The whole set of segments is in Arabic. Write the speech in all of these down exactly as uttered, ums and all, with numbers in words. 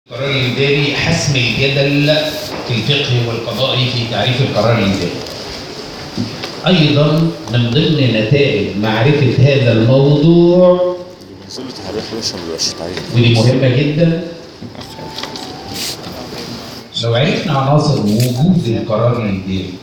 القرار الإداري حسم الجدل في الفقه والقضاء في تعريف القرار الإداري. أيضا من ضمن نتائج معرفة هذا الموضوع ودي مهمة جدا، لو عرفنا عناصر وجود القرار الإداري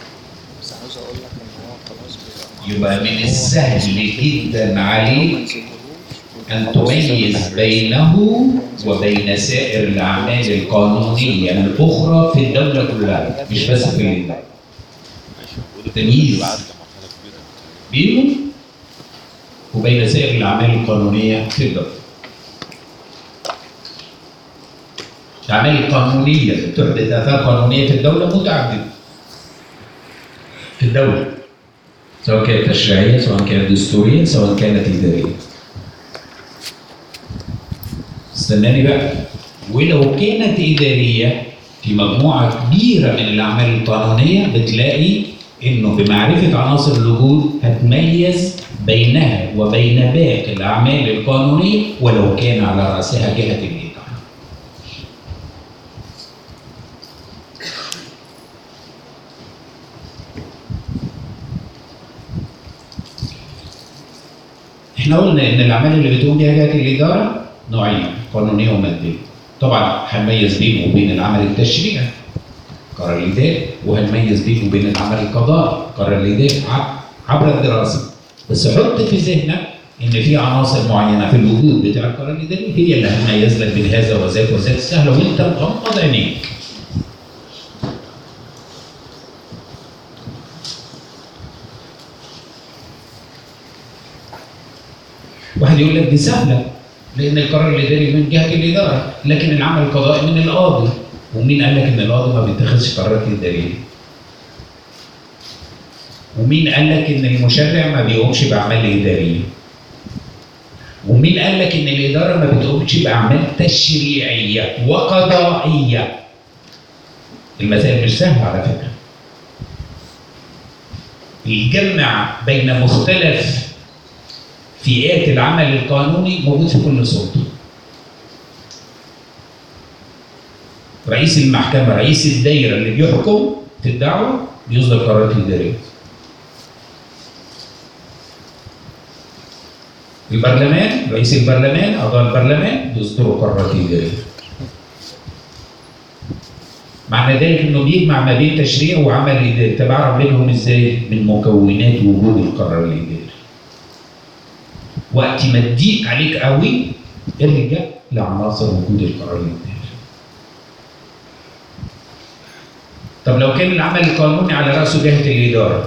يبقى من السهل جدا عليك أن تميز بينه وبين سائر الأعمال القانونية الأخرى في الدولة كلها، مش بس في الإدارة. تمييز بينه وبين سائر الأعمال القانونية في الدولة. الأعمال القانونية اللي بتحدث آثار قانونية في الدولة متعددة في الدولة، سواء كانت تشريعية، سواء كانت دستورية، سواء كانت إدارية. استناني بقى، ولو كانت إدارية في مجموعة كبيرة من الأعمال القانونية بتلاقي إنه بمعرفة عناصر الوجود هتميز بينها وبين باقي الأعمال القانونية ولو كان على رأسها جهة الإدارة. إحنا قلنا إن الأعمال اللي بتقوم بها جهة الإدارة نوعين، قانونية ومادية. طبعا هنميز بينه وبين العمل التشريعي قرار الإداري، وهنميز بينه وبين العمل القضائي قرار الإداري عبر الدراسة. بس حط في ذهنك إن في عناصر معينة في الوجود بتاع القرار الإداري هي اللي هتميز لك بين هذا وذاك وذاك سهلة وأنت مغمض عينيك. واحد يقول لك دي سهلة لأن القرار الإداري من جهة الإدارة، لكن العمل القضائي من القاضي. ومين قال لك إن القاضي ما بيتخذش قرارات إدارية؟ ومين قال لك إن المشرع ما بيقومش بأعمال إدارية؟ ومين قال لك إن الإدارة ما بتقومش بأعمال تشريعية وقضائية؟ المسائل مش سهلة على فكرة. الجمع بين مختلف فئات العمل القانوني موجود في كل سلطة. رئيس المحكمة، رئيس الدائرة اللي بيحكم في الدعوة بيصدر قرارات إدارية. البرلمان، رئيس البرلمان، أعضاء البرلمان بيصدروا قرارات إدارية. معنى ذلك إنه بيجمع ما بين تشريع وعمل إداري. طب أعرف بينهم إزاي؟ من مكونات وجود القرار الإداري. وقت ما تضيق عليك قوي ارجع لعناصر وجود القرار الإداري. طب لو كان العمل القانوني على رأسه جهة الإدارة،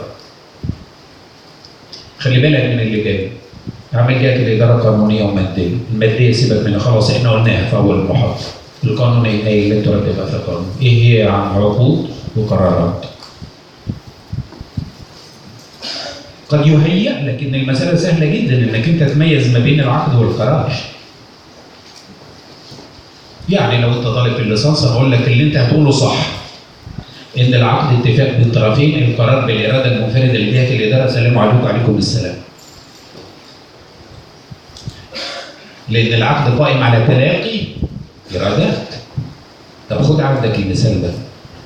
خلي بالك من اللي جاي. عمل جهة الإدارة قانونية ومادية. المادية سيبك منها خلاص، احنا قلناها في أول المحاضرة. القانونية هي اللي ترتب أثر قانون. إيه هي؟ عن عقود وقرارات. قد يهيأ لك إن المسألة سهلة جدا إنك أنت تميز ما بين العقد والقرار. يعني لو أنت طالب في الليسانس هقول لك اللي أنت هتقوله صح. إن العقد اتفاق بين طرفين، القرار بالإرادة المنفردة لجهة الإدارة. سلموا عليكم وعليكم السلام. لأن العقد قائم على تلاقي إرادات. طب خد عندك المثال ده.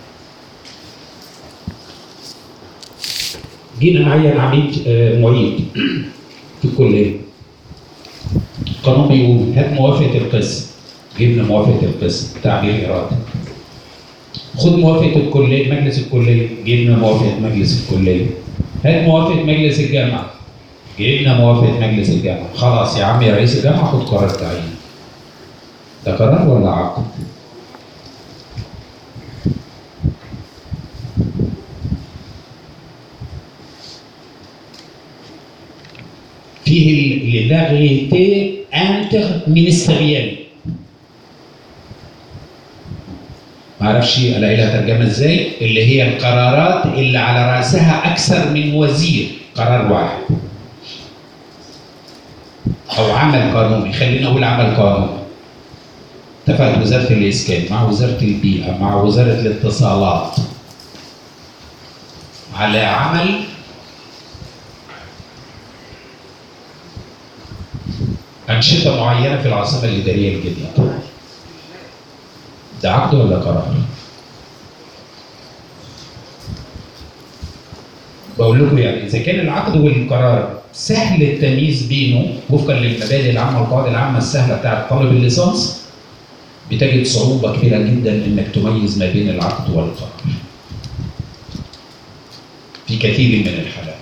جينا نعين عميد معيد في الكلية. القانون بيقول هات موافقة القسم. جبنا موافقة القسم تعبير إرادة. خد موافقة الكلية، مجلس الكلية. جبنا موافقة مجلس الكلية. هات موافقة مجلس الجامعة. جبنا موافقة مجلس الجامعة. خلاص يا عم يا رئيس الجامعة خد قرار تعيين. ده قرار ولا عقد؟ فيه la vérité interministérielle. معرفش الاقي لها ترجمه ازاي، اللي هي القرارات اللي على راسها اكثر من وزير، قرار واحد. او عمل قانوني، خلينا نقول عمل قانوني. اتفقت وزاره الاسكان مع وزاره البيئه مع وزاره الاتصالات على عمل أنشطة معينة في العاصمة الإدارية الجديدة. ده عقد ولا قرار؟ بقول لكم يعني اذا كان العقد والقرار سهل التمييز بينه وفقا للمبادئ العامه والقواعد العامه السهله بتاعت طالب الليسانس، بتجد صعوبه كبيره جدا انك تميز ما بين العقد والقرار في كثير من الحالات.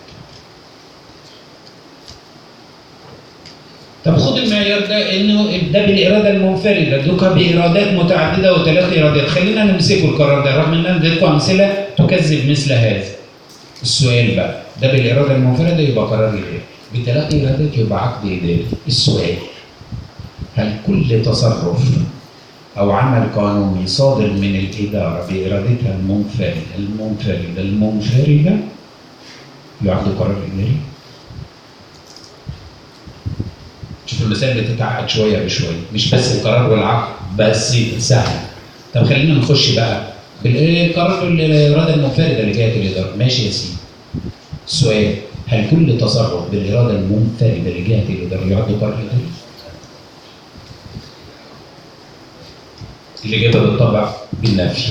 طب خد المعيار ده انه ده بالاراده المنفرده، دوكا بارادات متعدده وثلاث ارادات، خلينا نمسكه القرار ده رغم ان انا اديتكم امثله تكذب مثل هذا. السؤال بقى ده بالاراده المنفرده يبقى قرار اداري، بثلاث ارادات يبقى عقد اداري. السؤال هل كل تصرف او عمل قانوني صادر من الاداره بارادتها المنفرده المنفرده المنفرده يعد قرار اداري؟ شوف المسائل بتتعقد شويه بشويه، مش بس القرار والعقد بس سهل. طب خلينا نخش بقى بالقرار الاراده المنفرده اللي جايه الاداره، ماشي يا سيدي. السؤال هل كل تصرف بالاراده المنفرده اللي جايه الاداره يعد قرار اداري؟ الاجابه بالطبع بالنفي.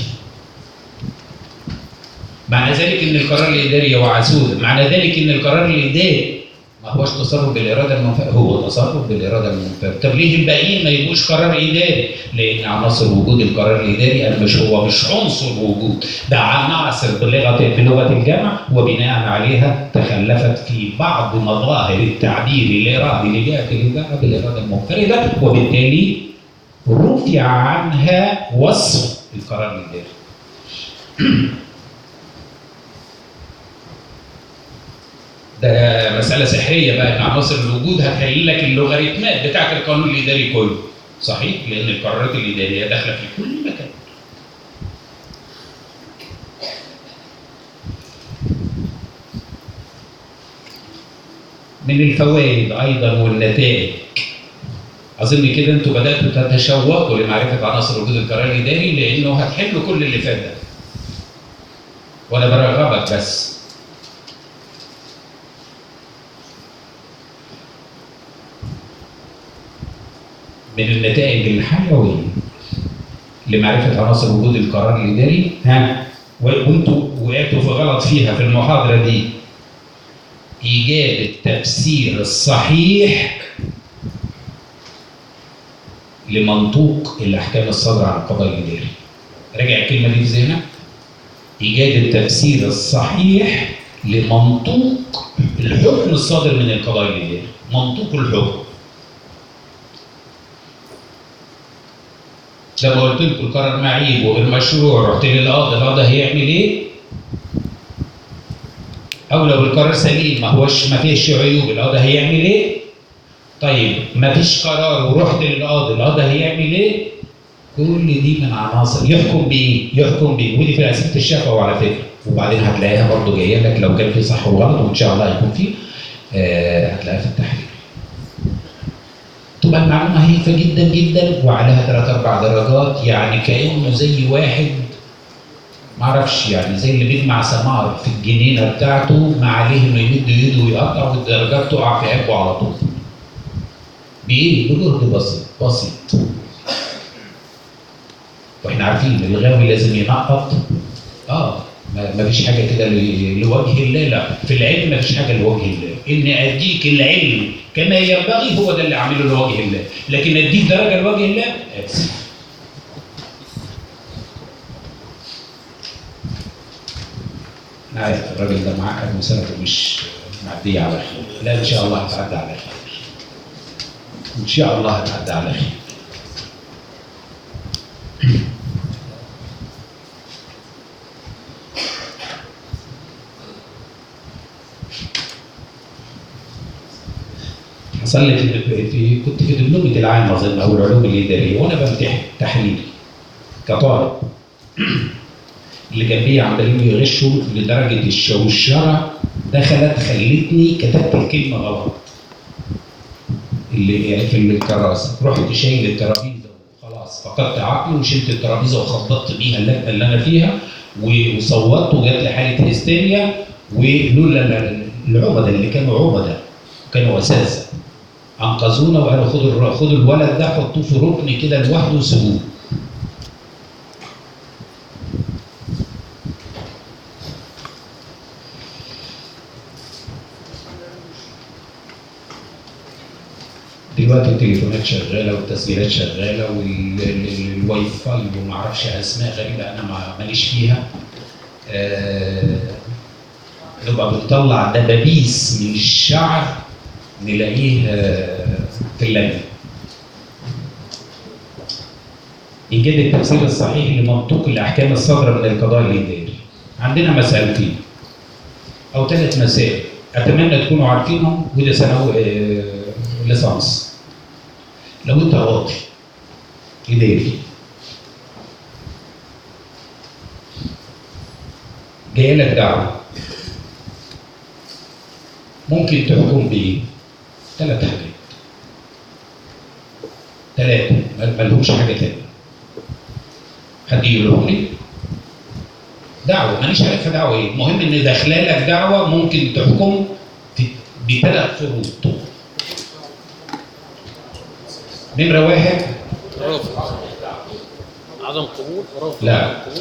معنى ذلك ان القرار الاداري هو عسول، معنى ذلك ان القرار الاداري ما هوش تصرف بالاراده المنفرده، هو تصرف بالاراده المنفرده. طب ليه الباقيين ما يبقوش قرار اداري؟ لان عناصر وجود القرار الاداري مش هو مش عنصر وجود، ده عناصر بلغه بلغه الجمع وبناء عليها تخلفت في بعض مظاهر التعبير الارادي لجهه الاداره بالاراده المنفرده، وبالتالي رفع عنها وصف القرار الاداري. ده مسألة سحرية بقى إن عناصر الوجود هتحل لك اللوغاريتمات بتاعت القانون الإداري كله. صحيح؟ لأن القرارات الإدارية داخلة في كل مكان. من الفوائد أيضا والنتائج. أظن كده أنتوا بدأتوا تتشوقوا لمعرفة عناصر وجود القرار الإداري لأنه هتحلوا كل اللي فات ده. وأنا برغبك بس. من النتائج الحيوية لمعرفة عناصر وجود القرار الإداري، ها وانتوا وقعتوا في غلط فيها في المحاضرة دي، إيجاد التفسير الصحيح لمنطوق الأحكام الصادرة عن القضاء الإداري. راجع الكلمة دي في ذهنك. إيجاد التفسير الصحيح لمنطوق الحكم الصادر من القضاء الإداري، منطوق الحكم. لما قلت لكم القرار معيب وغير مشروع رحت للقاضي، القاضي هيعمل ايه؟ او لو القرار سليم ما هوش ما فيش عيوب القاضي هيعمل ايه؟ طيب ما فيش قرار ورحت للقاضي، القاضي هيعمل ايه؟ كل دي من عناصر يحكم بايه؟ يحكم بايه؟ ودي في اسئله الشفوي على فكره، وبعدين هتلاقيها برضه جايه لك لو كان في صح وغلط، وان شاء الله هيكون في آه هتلاقيها في التحرير. تبقى المعلومة هايفة جدا جدا وعليها ثلاث أربع درجات، يعني كأنه زي واحد معرفش يعني زي اللي بيجمع ثمار في الجنينة بتاعته ما عليه إنه يمد إيده ويقطع والدرجات تقع في عبه على طول. بإيه؟ بجهد بسيط بسيط. وإحنا عارفين الغاوي لازم ينقط. آه ما فيش حاجة كده لوجه الله، لا في العلم ما فيش حاجة لوجه الله. إني أديك العلم كما ينبغي هو ده اللي أعمله لوجه الله، لكن أديك درجة لوجه الله أكسف. أنا عارف الراجل ده معقد وسنته مش معدية على خير، لا إن شاء الله هتعدي على خير. إن شاء الله هتعدي على خير. حصل لي في كنت في دبلومة العام اظن او العلوم الاداريه وانا بمتحن تحليل كطالب اللي جنبي عمالين يغشوا لدرجه الشوشره دخلت خلتني كتبت الكلمه غلط اللي في الكراسه، رحت شايل الترابيزه وخلاص فقدت عقلي وشلت الترابيزه وخبطت بيها اللجنه اللي انا فيها وصوتت وجات لي حاله هستيريا، ولولا العمده اللي كانوا عمده كانوا اساتذه انقذونا وقالوا خدوا خدوا الولد ده حطوه في ركن كده لوحده وسيبوه. دلوقتي التليفونات شغاله والتسجيلات شغاله والواي فاي وما اعرفش اسماء غريبه انا ما- ماليش فيها. آه، نبقى بنطلع دبابيس من الشعر نلاقيه آه، في اللجنه. إيجاد التفسير الصحيح لمنطوق الأحكام الصادرة من القضاء الإداري. عندنا مسألتين أو ثلاث مسائل أتمنى تكونوا عارفينهم، وده ثانوي آه، ليسانس. لو أنت قاضي إداري جاي لك دعوة ممكن تحكم بإيه؟ ثلاث حاجات. ثلاثة مالهمش حاجة تانية. حد يقولهم لي؟ دعوة مانيش عارفها دعوة ايه، المهم ان داخله لك دعوة ممكن تحكم بثلاث شروط. نمرة واحد رفض، عدم قبول، رفض، لا. عدم قبول.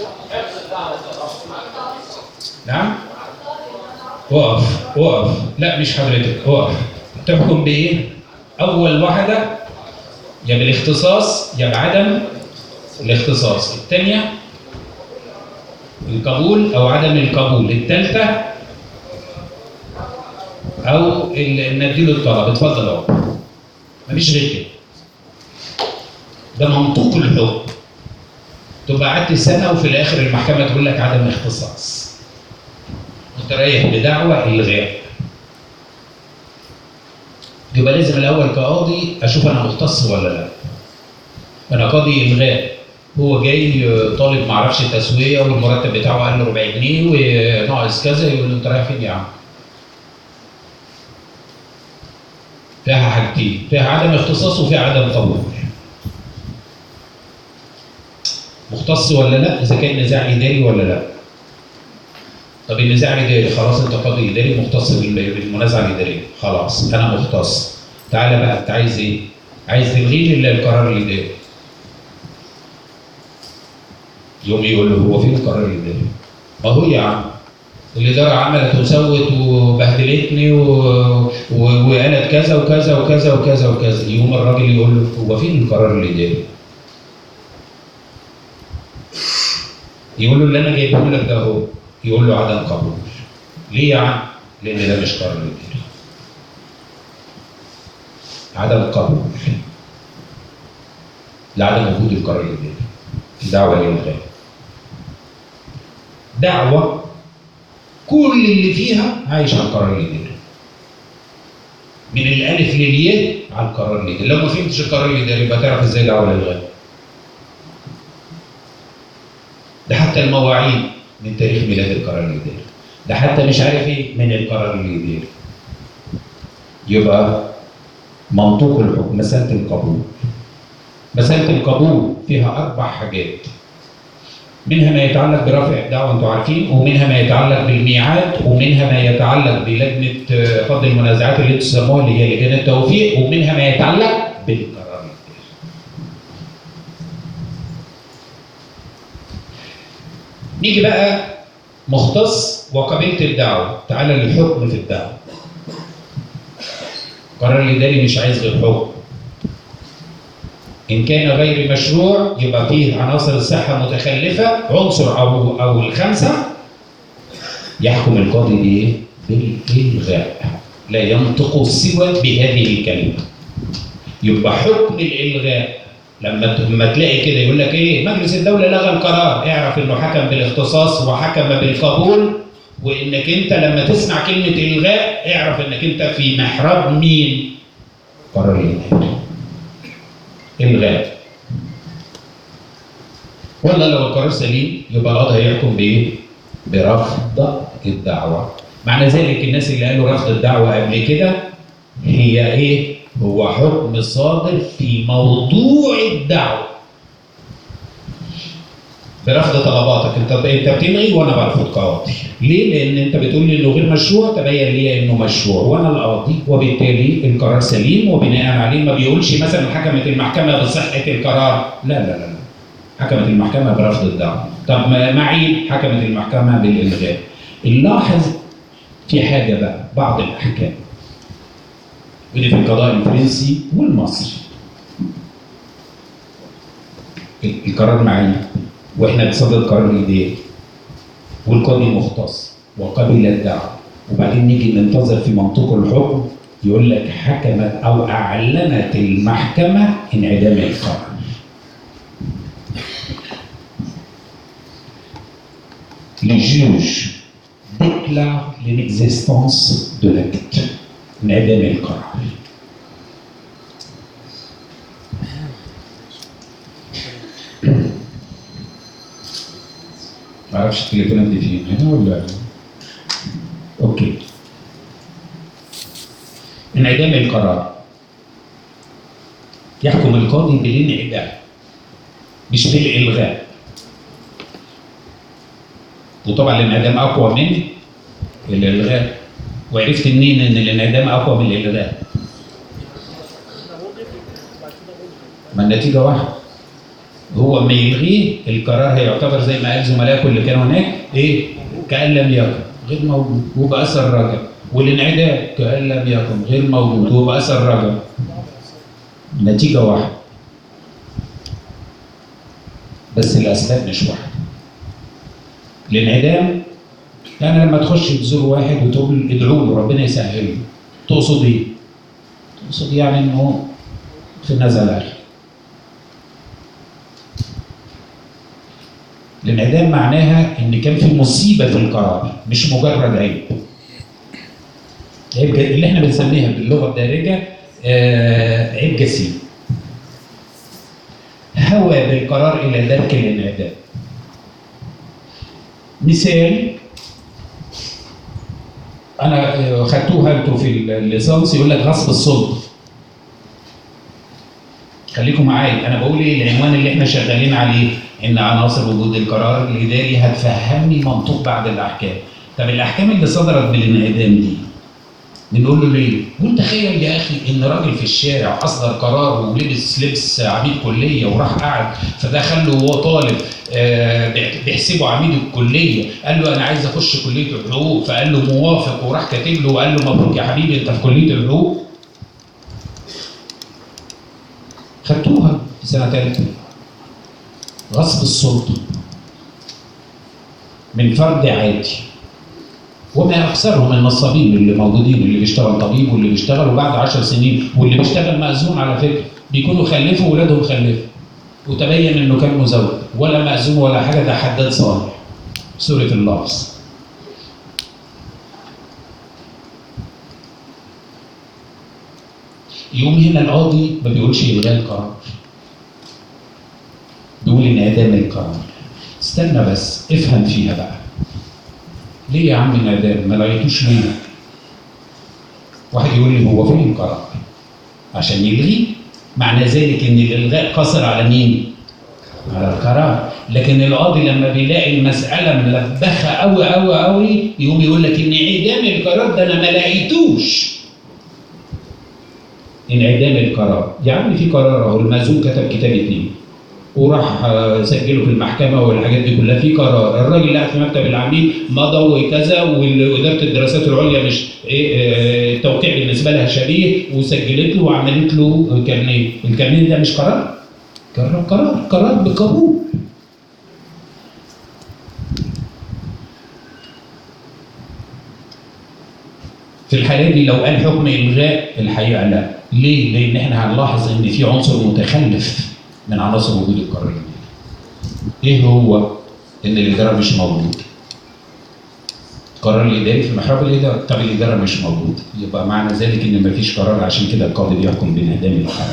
نعم؟ وقف وقف لا مش حضرتك وقف. تحكم بايه؟ اول واحدة يا بالاختصاص يا بعدم الاختصاص، الثانية القبول او عدم القبول، الثالثة او ال- نديله الطلب اتفضل اهو. مفيش غير كده. ده منطوق الحكم. تبقى قعدت سنة وفي الآخر المحكمة تقول لك عدم اختصاص. وأنت رايح بدعوى إلغاء. يبقى لازم الأول كقاضي أشوف أنا مختص ولا لا. أنا قاضي إلغاء. هو جاي طالب معرفش تسوية والمرتب بتاعه قال له ربع جنيه وناقص كذا، يقول له أنت رايح فين يا عم؟ فيها حاجتين، فيها عدم اختصاص وفيها عدم قبول. مختص ولا لا؟ اذا كان نزاع اداري ولا لا. طب النزاع الاداري خلاص انت قاضي اداري مختص بال- بالمنازعه الاداريه، خلاص انا مختص. تعالى بقى انت عايز ايه؟ عايز تلغي لي القرار الاداري. يوم يقول له هو فين القرار الاداري؟ ما هو يا عم الاداره عملت وسوت وبهدلتني و- و- وقالت كذا وكذا وكذا وكذا وكذا. يقوم الراجل يقول له هو فين القرار الاداري؟ يقول له اللي انا جايبه لك ده اهو. يقول له عدم قبول. ليه يا عم؟ لان ده مش قرار اداري. عدم قبول لعدم وجود القرار الاداري. دعوه للغاء. دعوه كل اللي فيها عايش على القرار الاداري. من الالف للياء على القرار الاداري. لو ما فهمتش القرار الاداري يبقى تعرف ازاي دعوه للغاء. ده حتى المواعيد من تاريخ ميلاد القرار الاداري. ده حتى مش عارف ايه من القرار الاداري. يبقى منطوق الحكم مساله القبول. مساله القبول فيها اربع حاجات. منها ما يتعلق برفع الدعوه انتم عارفين، ومنها ما يتعلق بالميعاد، ومنها ما يتعلق بلجنه فض المنازعات اللي انتم تسموها اللي هي لجان التوفيق، ومنها ما يتعلق بالقرار. نيجي بقى مختص وقبلت الدعوة، تعالى للحكم في الدعوة. القرار الإداري مش عايز غير حكم. إن كان غير مشروع يبقى فيه عناصر الصحة متخلفة، عنصر أو أو الخمسة، يحكم القاضي بإيه؟ بالإلغاء. لا ينطق سوى بهذه الكلمة. يبقى حكم الإلغاء لما لما تلاقي كده يقول لك ايه مجلس الدوله لغى القرار، اعرف انه حكم بالاختصاص وحكم بالقبول. وانك انت لما تسمع كلمه الغاء اعرف انك انت في محراب مين؟ قرار الاداري. الغاء. ولا لو القرار سليم يبقى القاضي هيحكم بايه؟ برفض الدعوه. معنى ذلك الناس اللي قالوا رفض الدعوه قبل كده هي ايه؟ هو حكم صادر في موضوع الدعوة برفض طلباتك. انت انت بتلغي وانا برفض قواضي. ليه؟ لان انت بتقول لي انه غير مشروع، تبين لي انه مشروع وانا القاضي، وبالتالي القرار سليم وبناء عليه ما بيقولش مثلا حكمت المحكمة بصحة القرار. لا لا لا. حكمت المحكمة برفض الدعوة. طب معيب حكمت المحكمة بالإلغاء. نلاحظ في حاجة بقى بعض الأحكام اللي في القضاء الفرنسي والمصري. القرار معانا واحنا بصدد قرار الاداري والقاضي مختص وقبل الدعوه، وبعدين نيجي ننتظر في منطق الحكم يقول لك حكمت او اعلنت المحكمه انعدام القرار. Le juge déclare l'inexistence de l'acte. انعدام القرار. ما اعرفش التليفونات دي فين، هنا ولا؟ اوكي. انعدام القرار. يحكم القاضي بالانعدام مش بالالغاء. وطبعا الانعدام اقوى من الالغاء. وعرفت منين ان الانعدام اقوى من الالغاء؟ ما النتيجه واحده. هو ما يلغيه القرار هيعتبر زي ما قال زملائكم اللي كانوا هناك ايه؟ كأن لم يكن، غير موجود وبأثر رجع. والانعدام كأن لم يكن غير موجود وبأثر رجع. النتيجه واحده. بس الاسباب مش واحده. الانعدام يعني لما تخش تزور واحد وتقول ادعوا له ربنا يسهله، تقصد ايه؟ تقصد يعني انه في نزل اخر. الانعدام معناها ان كان في مصيبه في القرار مش مجرد عيب. عيب اللي احنا بنسميها باللغه الدارجه آه عيب جسيم. هوى بالقرار الى درك الانعدام. مثال انا خدتوها انتوا في الليسانس يقول لك غصب السلطه. خليكم معايا انا بقول ايه العنوان اللي احنا شغالين عليه ان عناصر وجود القرار الاداري هتفهمني منطوق بعد الاحكام. طب الاحكام اللي صدرت بالانعدام دي بنقول له ليه؟ قول تخيل يا اخي ان راجل في الشارع اصدر قرار ولبس لبس عميد كليه وراح قعد فدخل له وهو طالب آه بيحسبه عميد الكليه، قال له انا عايز اخش كليه الحقوق، فقال له موافق وراح كاتب له وقال له مبروك يا حبيبي انت في كليه الحقوق. خدتوها في سنه ثالثه. غصب السلطه من فرد عادي. وما اكثرهم النصابين اللي موجودين، اللي بيشتغل طبيب واللي بيشتغل وبعد عشر سنين واللي بيشتغل مأذون على فكره بيكونوا خلفوا واولادهم خلفوا وتبين انه كان مزوج ولا مأذون ولا حاجه، ده حداد صالح. سوري في اللفظ. يوم هنا القاضي ما بيقولش الغاء القرار. بيقول انعدام القرار. استنى بس افهم فيها بقى. ليه يا عم انعدام؟ ما لقيتوش ليه؟ واحد يقول لي هو فين القرار؟ عشان يلغي. معنى ذلك ان الالغاء قصر على مين؟ على القرار. لكن القاضي لما بيلاقي المساله ملبخه قوي قوي قوي يقوم يقول لك ان انعدام القرار ده انا ما لقيتوش. انعدام القرار، يا عم في قرار اهو المأذون كتب كتاب اتنين وراح سجله في المحكمه والحاجات دي كلها، في قرار الراجل قاعد في مكتب العميل مضى وكذا واداره الدراسات العليا مش ايه التوقيع بالنسبه لها شبيه وسجلت له وعملت له كارنيه. الكارنيه ده مش قرار؟ قرار قرار قرار بقبول. في الحالة دي لو قال حكم الغاء الحقيقه لا. ليه؟ لان احنا هنلاحظ ان في عنصر متخلف من عناصر وجود القرار. ايه هو؟ ان الاداره مش موجود. القرار الاداري في محراب الاداره، طب الاداره مش موجود، يبقى معنى ذلك ان مفيش قرار، عشان كده القاضي بيحكم بانعدام القرار.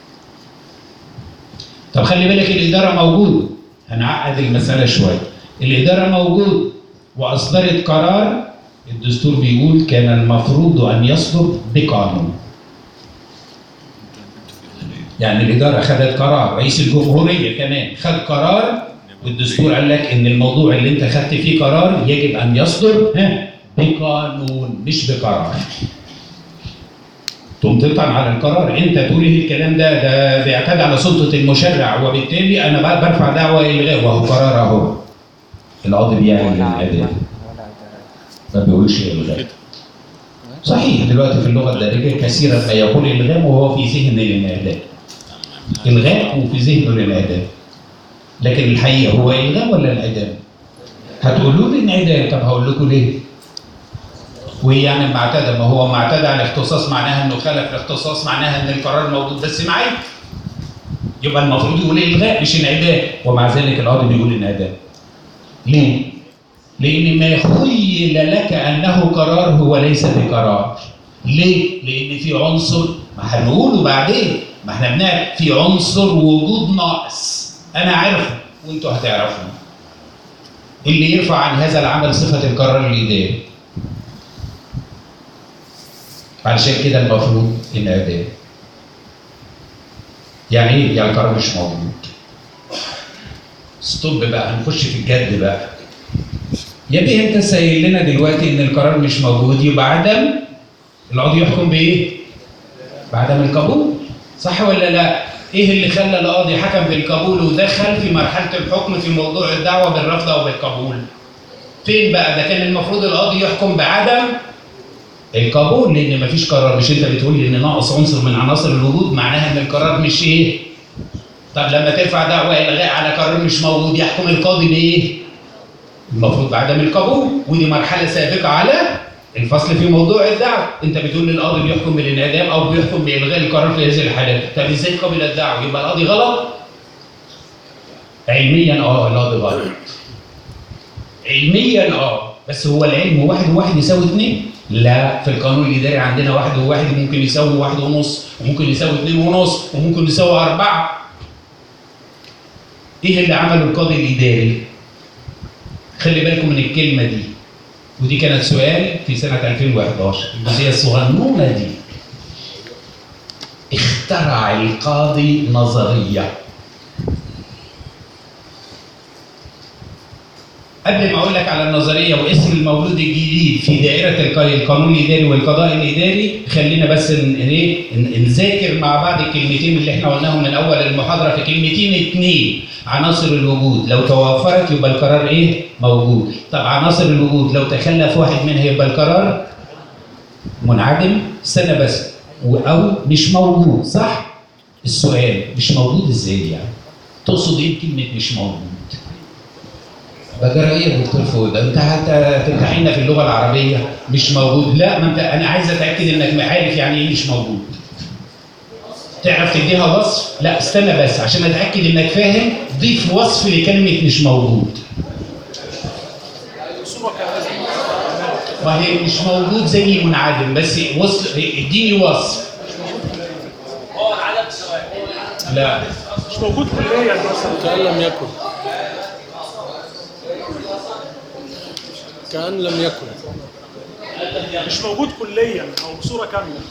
طب خلي بالك الاداره موجوده، هنعقد المساله شويه. الاداره موجود واصدرت قرار، الدستور بيقول كان المفروض ان يصدر بقانون. يعني الإدارة خدت قرار، رئيس الجمهورية كمان خد قرار والدستور قال لك إن الموضوع اللي أنت خدت فيه قرار يجب أن يصدر ها بقانون مش بقرار. تقوم تطعن على القرار، أنت تقول إيه الكلام ده؟ ده بيعتدي على سلطة المشرع وبالتالي أنا برفع دعوة إلغاء وهو قرار أهو. القاضي بيعمل الأداء ما بيقولش إلغاء. صحيح دلوقتي في اللغه الدارجه كثيرا ما يقول الغام وهو في ذهن الانعدام. الغاء وفي ذهنه الانعدام. لكن الحقيقه هو الغام ولا انعدام؟ هتقولوا لي انعدام، طب هقول لكم ليه؟ وهي يعني معتدى، ما هو معتدى على الاختصاص معناها انه خلف الاختصاص، معناها ان القرار موجود بس معايا. يبقى المفروض يقول الغاء مش انعدام، ومع ذلك القاضي بيقول انعدام. ليه؟ لأن ما خيل لك أنه قرار هو ليس بقرار. ليه؟ لأن في عنصر، ما هنقوله بعدين، ما احنا بنعرف في عنصر وجود ناقص، أنا عارفه وأنتوا هتعرفوا. اللي يرفع عن هذا العمل صفة القرار الإداري. علشان كده المفروض انعدام. يعني إيه؟ يعني القرار مش موجود. ستوب بقى، هنخش في الجد بقى. يا بيه انت سايل لنا دلوقتي ان القرار مش موجود، يبقى عدم القاضي يحكم بايه؟ بعدم القبول، صح ولا لا؟ ايه اللي خلى القاضي حكم بالقبول ودخل في مرحله الحكم في موضوع الدعوه بالرفض او بالقبول؟ فين بقى؟ ده كان المفروض القاضي يحكم بعدم القبول، لان مفيش قرار. مش انت بتقول لي ان ناقص عنصر من عناصر الوجود، معناها ان القرار مش ايه؟ طب لما ترفع دعوه الغاء على قرار مش موجود، يحكم القاضي بايه؟ المفروض بعدم القبول، ودي مرحله سابقه على الفصل في موضوع الدعوه. انت بتقول للقاضي بيحكم بالانعدام او بيحكم بالغاء القرار في هذه الحالات، طب ازاي قبل الدعوه؟ يبقى القاضي غلط؟ علميا اه القاضي غلط. علميا اه، بس هو العلم واحد وواحد يساوي اثنين؟ لا، في القانون الاداري عندنا واحد وواحد ممكن يساوي واحد ونص، وممكن يساوي اثنين ونص، وممكن يساوي اربعه. ايه اللي عمله القاضي الاداري؟ خلي بالكم من الكلمة دي، ودي كانت سؤال في سنة ألفين وإحداشر، الجزئية الصغنونة دي. اخترع القاضي نظرية. قبل ما أقول لك على النظرية واسم المولود الجديد في دائرة القانون الإداري والقضاء الإداري، خلينا بس نذاكر مع بعض الكلمتين اللي احنا قلناهم من أول المحاضرة في كلمتين اتنين. عناصر الوجود لو توفرت يبقى القرار ايه؟ موجود. طب عناصر الوجود لو تخلف واحد منها يبقى القرار منعدم. استنى بس، او مش موجود، صح؟ السؤال مش موجود ازاي يعني؟ تقصد ايه بكلمه مش موجود؟ بقى ايه يا دكتور فؤاد؟ انت هتمتحنا في اللغه العربيه مش موجود؟ لا، ما انت انا عايز اتاكد انك عارف يعني ايه مش موجود. تعرف تديها وصف؟ لا استنى بس عشان اتاكد انك فاهم، ضيف وصف لكلمه مش موجود. ما هي مش موجود زي منعدم، بس وصف، اديني وصف. هو عدم سواء. لا مش موجود كليا مثلا. كأن لم يكن. كأن لم يكن. مش موجود كليا او بصوره كامله.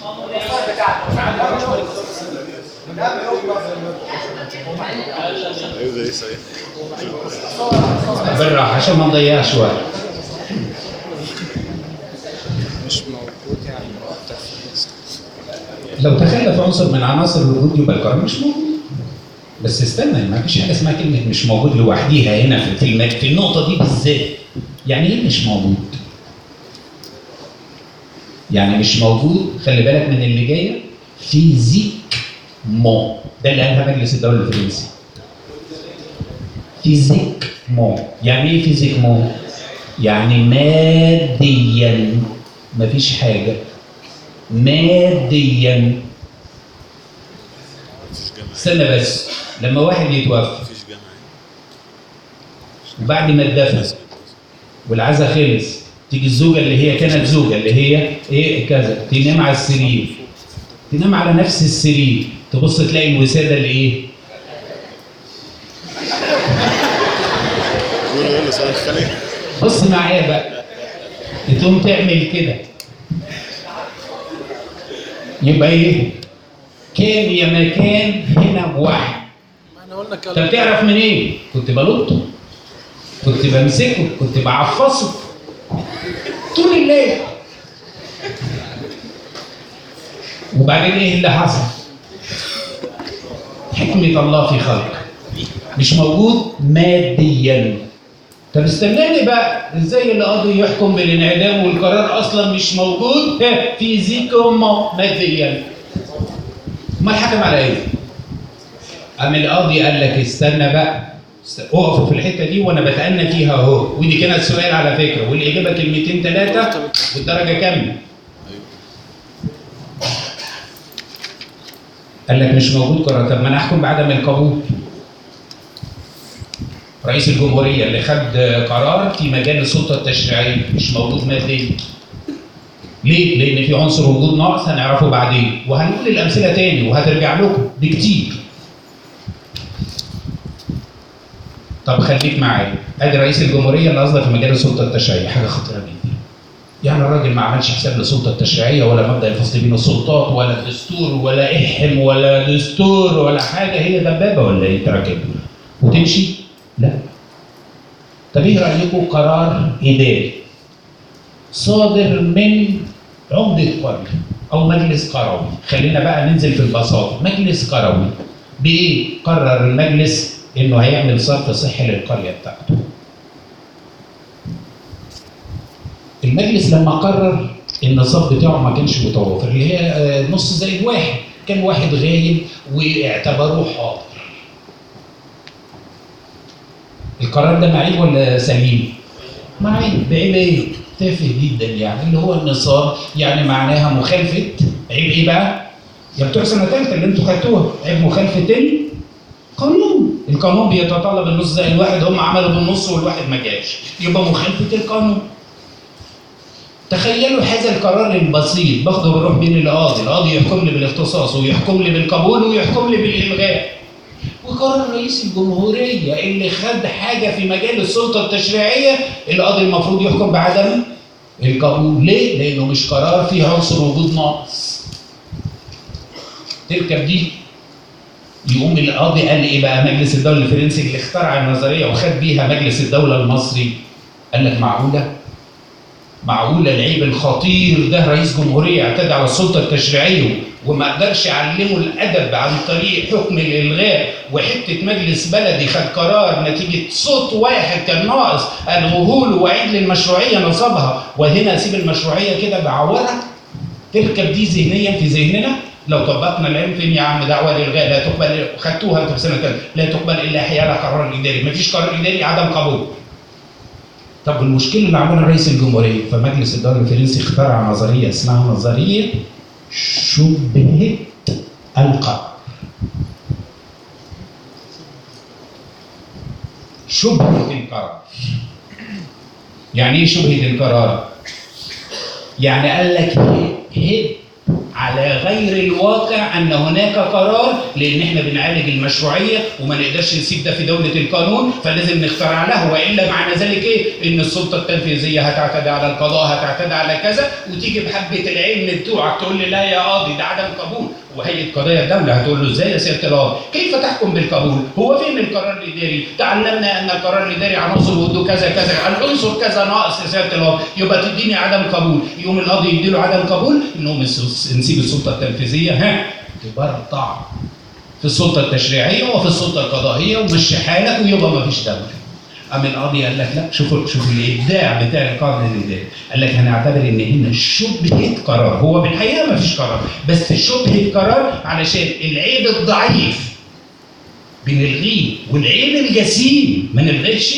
ايوه زي صحيح. بالراحه عشان ما نضيعش وقت. مش موجود يعني لو تخلف عنصر من عناصر الوجود يبقى القرار مش موجود. بس استنى، ما فيش حاجه اسمها كلمه مش موجود لوحديها هنا في الكلمات في النقطه دي بالذات. يعني ايه مش موجود؟ يعني مش موجود، خلي بالك من اللي جايه، فيزيكمون، ده اللي قالها مجلس الدوله الفرنسي. فيزيكمون، يعني ايه فيزيكمون؟ يعني ماديا، مفيش حاجه. ماديا. استنى بس، لما واحد يتوفى وبعد ما اتدفن والعزا خلص، تيجي الزوجه اللي هي كانت زوجه اللي هي ايه كذا، تنام على السرير، تنام على نفس السرير، تبص تلاقي الوساده اللي ايه؟ بص معايا بقى، تقوم تعمل كده، يبقى ايه؟ كان يا ما كان هنا بواحد. احنا قلنا كلام. طب تعرف منين؟ إيه؟ كنت بلطه، كنت بمسكه، كنت بعفصه طول الليل. وبعدين ايه اللي حصل؟ حكمة الله في خلقه. مش موجود ماديا. طب استناني بقى، ازاي القاضي يحكم بالانعدام والقرار اصلا مش موجود فيزيكومون ماديا؟ امال حكم على ايه؟ قام القاضي قال لك استنى بقى، اقفوا في الحته دي وانا بتأنى فيها اهو، ودي كانت سؤال على فكره، والاجابه كلمتين ثلاثه والدرجه كامله. قال لك مش موجود قرار، طب ما انا احكم بعدم القبول. رئيس الجمهوريه اللي خد قرار في مجال السلطه التشريعيه مش موجود ماديا. ليه؟ لان في عنصر وجود ناقص هنعرفه بعدين، وهنقول الامثله تاني وهترجع لكم بكتير. طب خليك معايا، ادي رئيس الجمهوريه اللي قصدك في مجال السلطه التشريعيه، حاجه خطيره جدا. يعني الراجل ما عملش حساب للسلطه التشريعيه ولا مبدا الفصل بين السلطات ولا دستور ولا احم ولا دستور ولا حاجه، هي دبابه ولا ايه تركبها وتمشي؟ لا. طب ايه رايكم قرار اداري صادر من عمده قريه او مجلس قروي، خلينا بقى ننزل في البساطه، مجلس قروي بايه؟ قرر المجلس انه هيعمل صرف صحي للقريه بتاعته. المجلس لما قرر النصاب بتاعه ما كانش متوافر، اللي هي نص زائد واحد، كان واحد غايب واعتبروه حاضر. القرار ده معيب ولا سليم؟ معيب. بعيب ايه؟ تافه جدا يعني، اللي هو النصاب يعني معناها مخالفه، عيب ايه بقى؟ يا بتوع سنه ثالثه اللي انتوا خدتوها، عيب مخالفه القانون. القانون بيتطلب النص زائد واحد، هم عملوا بالنص والواحد ما جاش، يبقى مخالفه القانون. تخيلوا هذا القرار البسيط باخده بروح بين القاضي، القاضي يحكم لي بالاختصاص ويحكم لي بالقبول ويحكم لي بالالغاء. وقرار رئيس الجمهوريه اللي خد حاجه في مجال السلطه التشريعيه، القاضي المفروض يحكم بعدم القبول. ليه؟ لانه مش قرار فيه عنصر وجود ناقص. تركب دي، يقوم القاضي قال ايه بقى؟ مجلس الدوله الفرنسي اللي اخترع النظريه وخد بيها مجلس الدوله المصري، قال لك معقوله؟ معقوله العيب الخطير ده رئيس جمهوريه اعتدى على السلطه التشريعيه وما قدرش يعلمه الادب عن طريق حكم الالغاء، وحته مجلس بلدي خد قرار نتيجه صوت واحد كان ناقص الغوه له واعيد للمشروعيه نصبها، وهنا اسيب المشروعيه كده بعورها؟ تركب دي ذهنيا في ذهننا. لو طبقنا العلم فين يا عم؟ دعوه للغاء لا تقبل، خدتوها انتوا في سنه ثالثه، لا تقبل الا حيال قرار اداري، مفيش قرار اداري عدم قبول. طب المشكله اللي عملها رئيس الجمهوريه، فمجلس الدوله الفرنسي اخترع نظريه اسمها نظريه شبهه القرار. شبهه القرار. يعني ايه شبهه القرار؟ يعني قال لك هب على غير الواقع ان هناك قرار، لان احنا بنعالج المشروعيه وما نقدرش نسيب ده في دوله القانون، فلازم نخترع له، والا معنى ذلك ايه؟ ان السلطه التنفيذيه هتعتدي على القضاء، هتعتدي على كذا، وتيجي بحبه العلم بتوعك تقول لي لا يا قاضي ده عدم قبول، وهيئه قضايا الدوله هتقول له ازاي يا سياده القاضي؟ كيف تحكم بالقبول؟ هو فين القرار الاداري؟ تعلمنا ان القرار الاداري عناصر وده كذا كذا، العنصر كذا ناقص يا سياده القاضي، يبقى تديني عدم قبول، يقوم القاضي يديله عدم قبول، انهم نسيب السلطه التنفيذيه ها تبرطع في السلطه التشريعيه وفي السلطه القضائيه ومشي حالك ويبقى ما فيش دوله. قام القاضي قال لك لا، شوفوا شوفوا الابداع بتاع القاضي الاداري، قال لك هنعتبر ان هنا شبهه قرار، هو بالحقيقه ما فيش قرار، بس شبهه قرار علشان العيب الضعيف بنلغيه والعيب الجسيم ما نلغيش.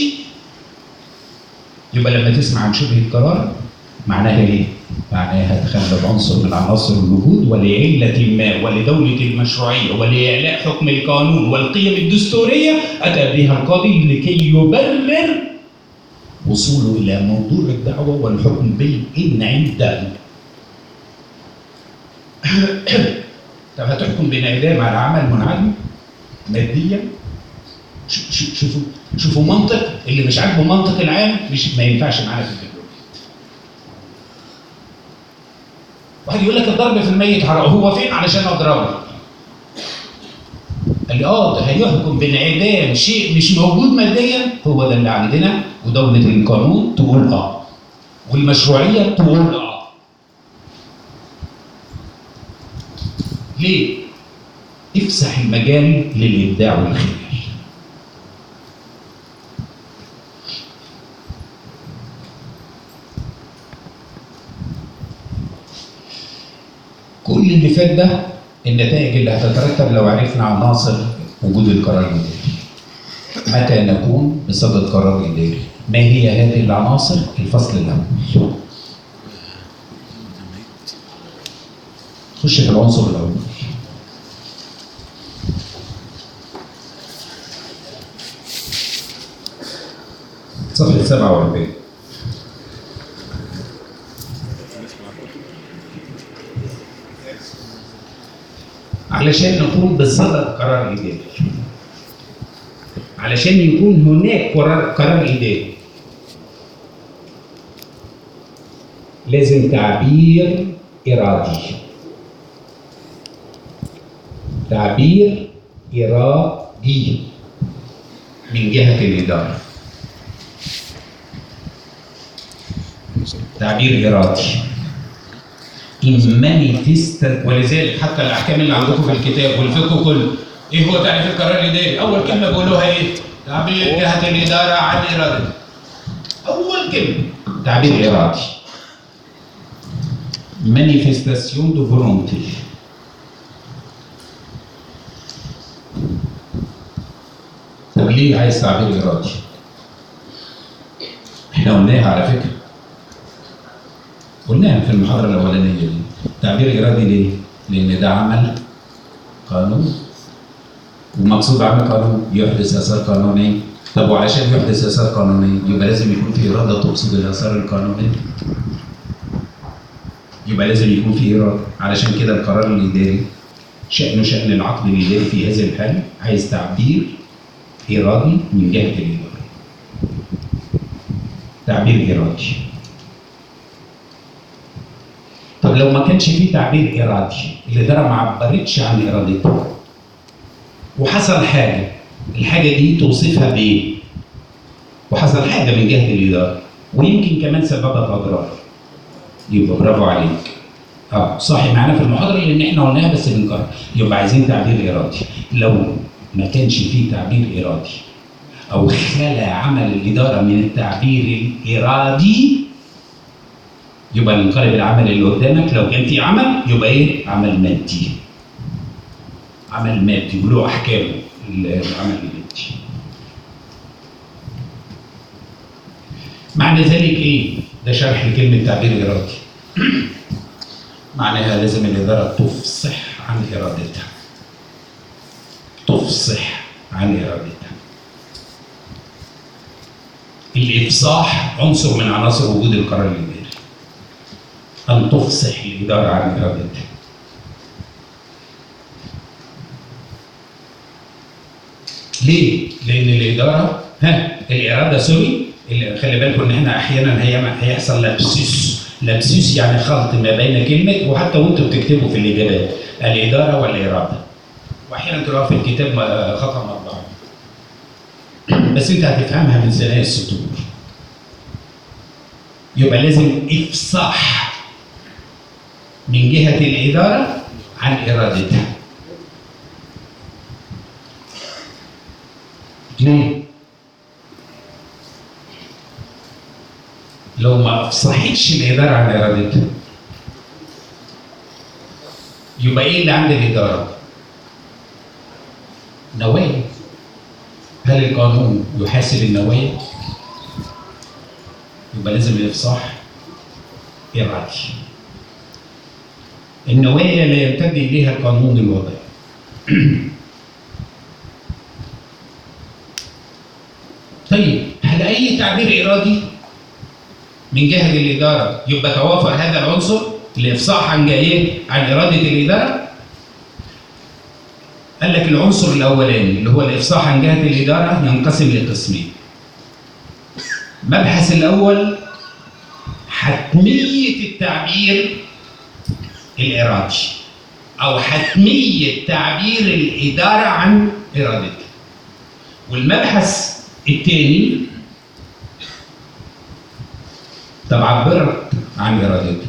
يبقى لما تسمع عن شبهه قرار معناها ايه؟ معناها تخلى عنصر من عناصر الوجود ولعلة ما ولدولة المشروعية ولإعلاء حكم القانون والقيم الدستورية أتى بها القاضي لكي يبرر وصوله إلى موضوع الدعوة والحكم بالإن عنده. طب هتحكم بانعدام على عمل منعدم ماديا؟ شوفوا شوفوا منطق اللي مش عاجبه منطق العام مش ما ينفعش معانا في الدبلومات. واحد يقول لك الضرب في الميت حرام، هو فين علشان اضربه؟ قال لي اه ده هيحكم بانعدام شيء مش موجود ماديا، هو ده اللي عندنا، ودوله القانون تقول اه والمشروعيه تقول اه. ليه؟ افسح المجال للابداع والخيال. كل اللي فات ده النتائج اللي هتترتب لو عرفنا عناصر وجود القرار الإداري. متى نكون بصدد قرار إداري؟ ما هي هذه العناصر؟ الفصل الأول. خش في العنصر الأول. صفحة سبعة وأربعين. علشان نكون بصدد قرار إداري، علشان يكون هناك قرار قرار إداري لازم تعبير إرادي. تعبير إرادي من جهة الإدارة. تعبير إرادي. إنني تست ولذلك حتى الأحكام اللي عندكم في الكتاب والفقه كله إيه هو تعريف القرار الإداري؟ أول كلمة بيقولوها إيه؟ تعبير جهة الإدارة عن إرادته. أول كلمة تعبير إرادي. manifestation de volonté. طب ليه عايز تعبير إرادي؟ إحنا قلناها على فكرة. قلناها في المحاضرة الأولانية دي. تعبير إرادي ليه؟ لأن ده عمل قانون. ومقصود عمل قانون يحدث آثار قانونية. طب وعشان يحدث آثار قانونية يبقى لازم يكون في إرادة تقصد الآثار القانونية. يبقى لازم يكون في إرادة. علشان كده القرار الإداري شأنه شأن العقد الإداري في هذا الحال عايز تعبير إرادي من جهة الإدارة. تعبير إرادي. طب لو ما كانش فيه تعبير إرادي، الإدارة ما عبرتش عن إرادتها وحصل حاجة، الحاجة دي توصفها بإيه؟ وحصل حاجة من جهة الإدارة ويمكن كمان سببت أضرار. يبقى برافو عليك. اه صح معانا في المحاضرة لأن إحنا قلناها بس بنكرر. يبقى عايزين تعبير إرادي. لو ما كانش فيه تعبير إرادي أو خلى عمل الإدارة من التعبير الإرادي يبقى ننقلب العمل اللي قدامك. لو كان في عمل يبقى إيه؟ عمل مادي. عمل مادي وله أحكامه العمل المادي. معنى ذلك إيه؟ ده شرح لكلمة تعبير إرادي. معناها لازم الإدارة تفصح عن إرادتها. تفصح عن إرادتها. الإفصاح عنصر من عناصر وجود القرار الإداري. أن تفصح الإدارة عن إرادتها. ليه؟ لأن الإدارة ها الإرادة سوري اللي خلي بالكم إن إحنا أحيانا هيحصل لابسوس. لابسوس يعني خلط ما بين كلمة وحتى وأنتم بتكتبوا في الإجابات الإدارة والإرادة. وأحيانا تلاقوها في الكتاب خطأ مطبعي. بس أنت هتفهمها من ثنايا السطور. يبقى لازم إفصاح من جهة الإدارة عن إرادتها. ليه؟ لو ما أفصحتش الإدارة عن إرادتها يبقى إيه اللي عند الإدارة؟ نوايا. هل القانون يحاسب النوايا؟ يبقى لازم الإفصاح إرادي. النوايا لا يمتد إليها القانون الوضعي. طيب هل أي تعبير إرادي من جهة الإدارة يبقى توافر هذا العنصر الإفصاح عن إيه؟ عن إرادة الإدارة؟ قال لك العنصر الأولاني اللي هو الإفصاح عن جهة الإدارة ينقسم لقسمين. مبحث الأول حتمية التعبير الإرادي أو حتمية تعبير الإدارة عن إرادتها. والمبحث الثاني طب عبرت عن إرادتها.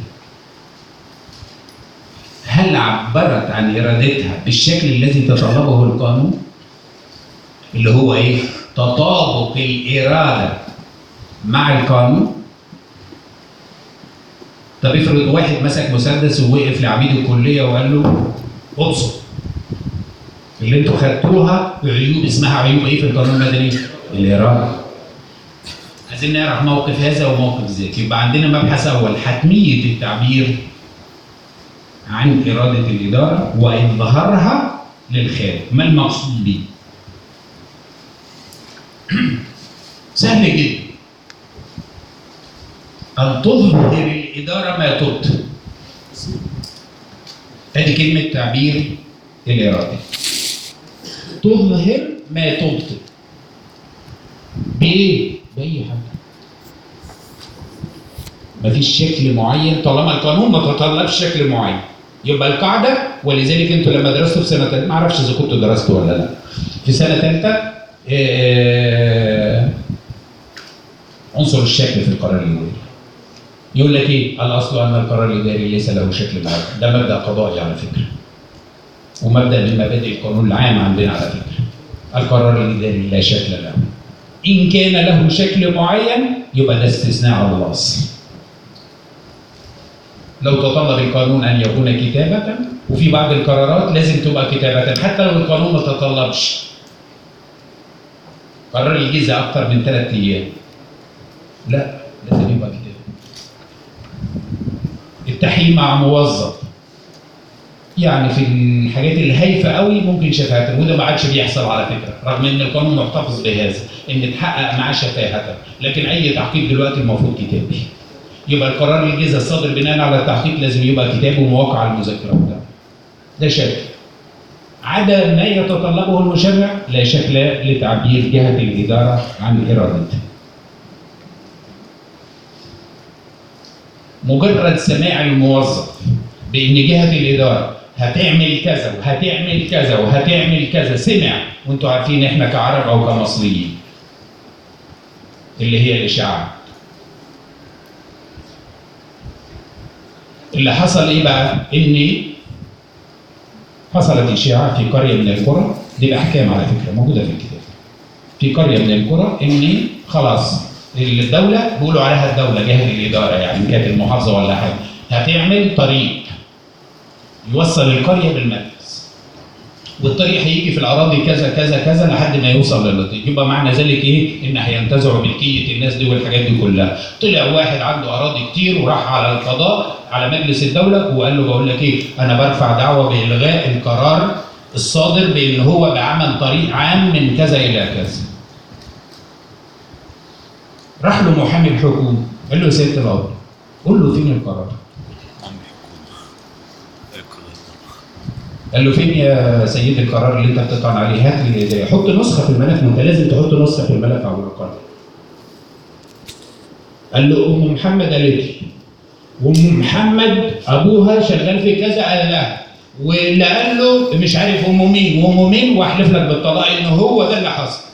هل عبرت عن إرادتها بالشكل الذي تطلبه القانون؟ اللي هو إيه؟ تطابق الإرادة مع القانون. طب افرض واحد مسك مسدس ووقف لعميد الكليه وقال له ابصر اللي انتوا خدتوها عيوب، اسمها عيوب ايه في القانون المدني؟ الاراده. عايزين نعرف موقف هذا وموقف ذاك. يبقى عندنا مبحث اول حتميه التعبير عن اراده الاداره واظهارها للخارج. ما المقصود به؟ سهل جدا. ان تظهر الاداره ما تبطن. ادي كلمه تعبير الارادي. تظهر ما تبطن. بايه؟ باي حاجه. مفيش شكل معين طالما القانون ما تطلبش شكل معين. يبقى القاعده، ولذلك انتوا لما درستوا في سنه ثالثه، ما اعرفش اذا كنتوا درستوا ولا لا. في سنه ثالثه آه عنصر الشكل في القرار الاداري. يقول لك ايه؟ الاصل ان القرار الاداري ليس له شكل معين. ده مبدا قضائي على فكره. ومبدا من مبادئ القانون العام عندنا على فكره. القرار الاداري لا شكل له. ان كان له شكل معين يبقى ده استثناء على الاصل. لو تطلب القانون ان يكون كتابه، وفي بعض القرارات لازم تبقى كتابه حتى لو القانون ما تطلبش. قرار الجزء اكثر من ثلاث ايام. لا، لازم يبقى كتابه. التحقيق مع موظف. يعني في الحاجات الهايفه قوي ممكن شفاهه، وده ما عادش بيحصل على فكره، رغم ان القانون محتفظ بهذا ان تحقق معاه شفاهه، لكن اي تحقيق دلوقتي المفروض كتابي. يبقى القرار الجزء الصادر بناء على التحقيق لازم يبقى كتابه ومواقع على المذكره بتاعته. ده شكل. عدا ما يتطلبه المشرع لا شكل لتعبير جهه الاداره عن ارادتها. مجرد سماع الموظف بان جهه الاداره هتعمل كذا وهتعمل كذا وهتعمل كذا، سمع، وانتوا عارفين احنا كعرب او كمصريين اللي هي الاشاعات. اللي حصل ايه بقى؟ ان حصلت اشاعه في قريه من القرى، دي باحكام على فكره موجوده في الكتاب. في قريه من القرى ان خلاص الدوله، بيقولوا عليها الدوله جهه الاداره، يعني كانت المحافظه ولا حاجه، هتعمل طريق يوصل القريه بالمركز. والطريق هيجي في الاراضي كذا كذا كذا لحد ما يوصل للطريق. يبقى معنى ذلك ايه؟ ان هينتزعوا ملكيه الناس دي والحاجات دي كلها. طلع واحد عنده اراضي كتير وراح على القضاء على مجلس الدوله وقال له بقول لك ايه؟ انا برفع دعوه بالغاء القرار الصادر بان هو بعمل طريق عام من كذا الى كذا. راح له محامي الحكومه قال له يا سياده القاضي قول له فين القرار؟ قال له فين يا سيدي القرار اللي انت بتطعن عليه؟ هات لي، حط نسخه في الملف، وانت لازم تحط نسخه في الملف او القرار. قال له ام محمد قالت لي، وام محمد ابوها شغال في كذا قال لها، واللي قال له مش عارف ام مين وام مين، واحلف لك بالطلاق ان هو ده اللي حصل.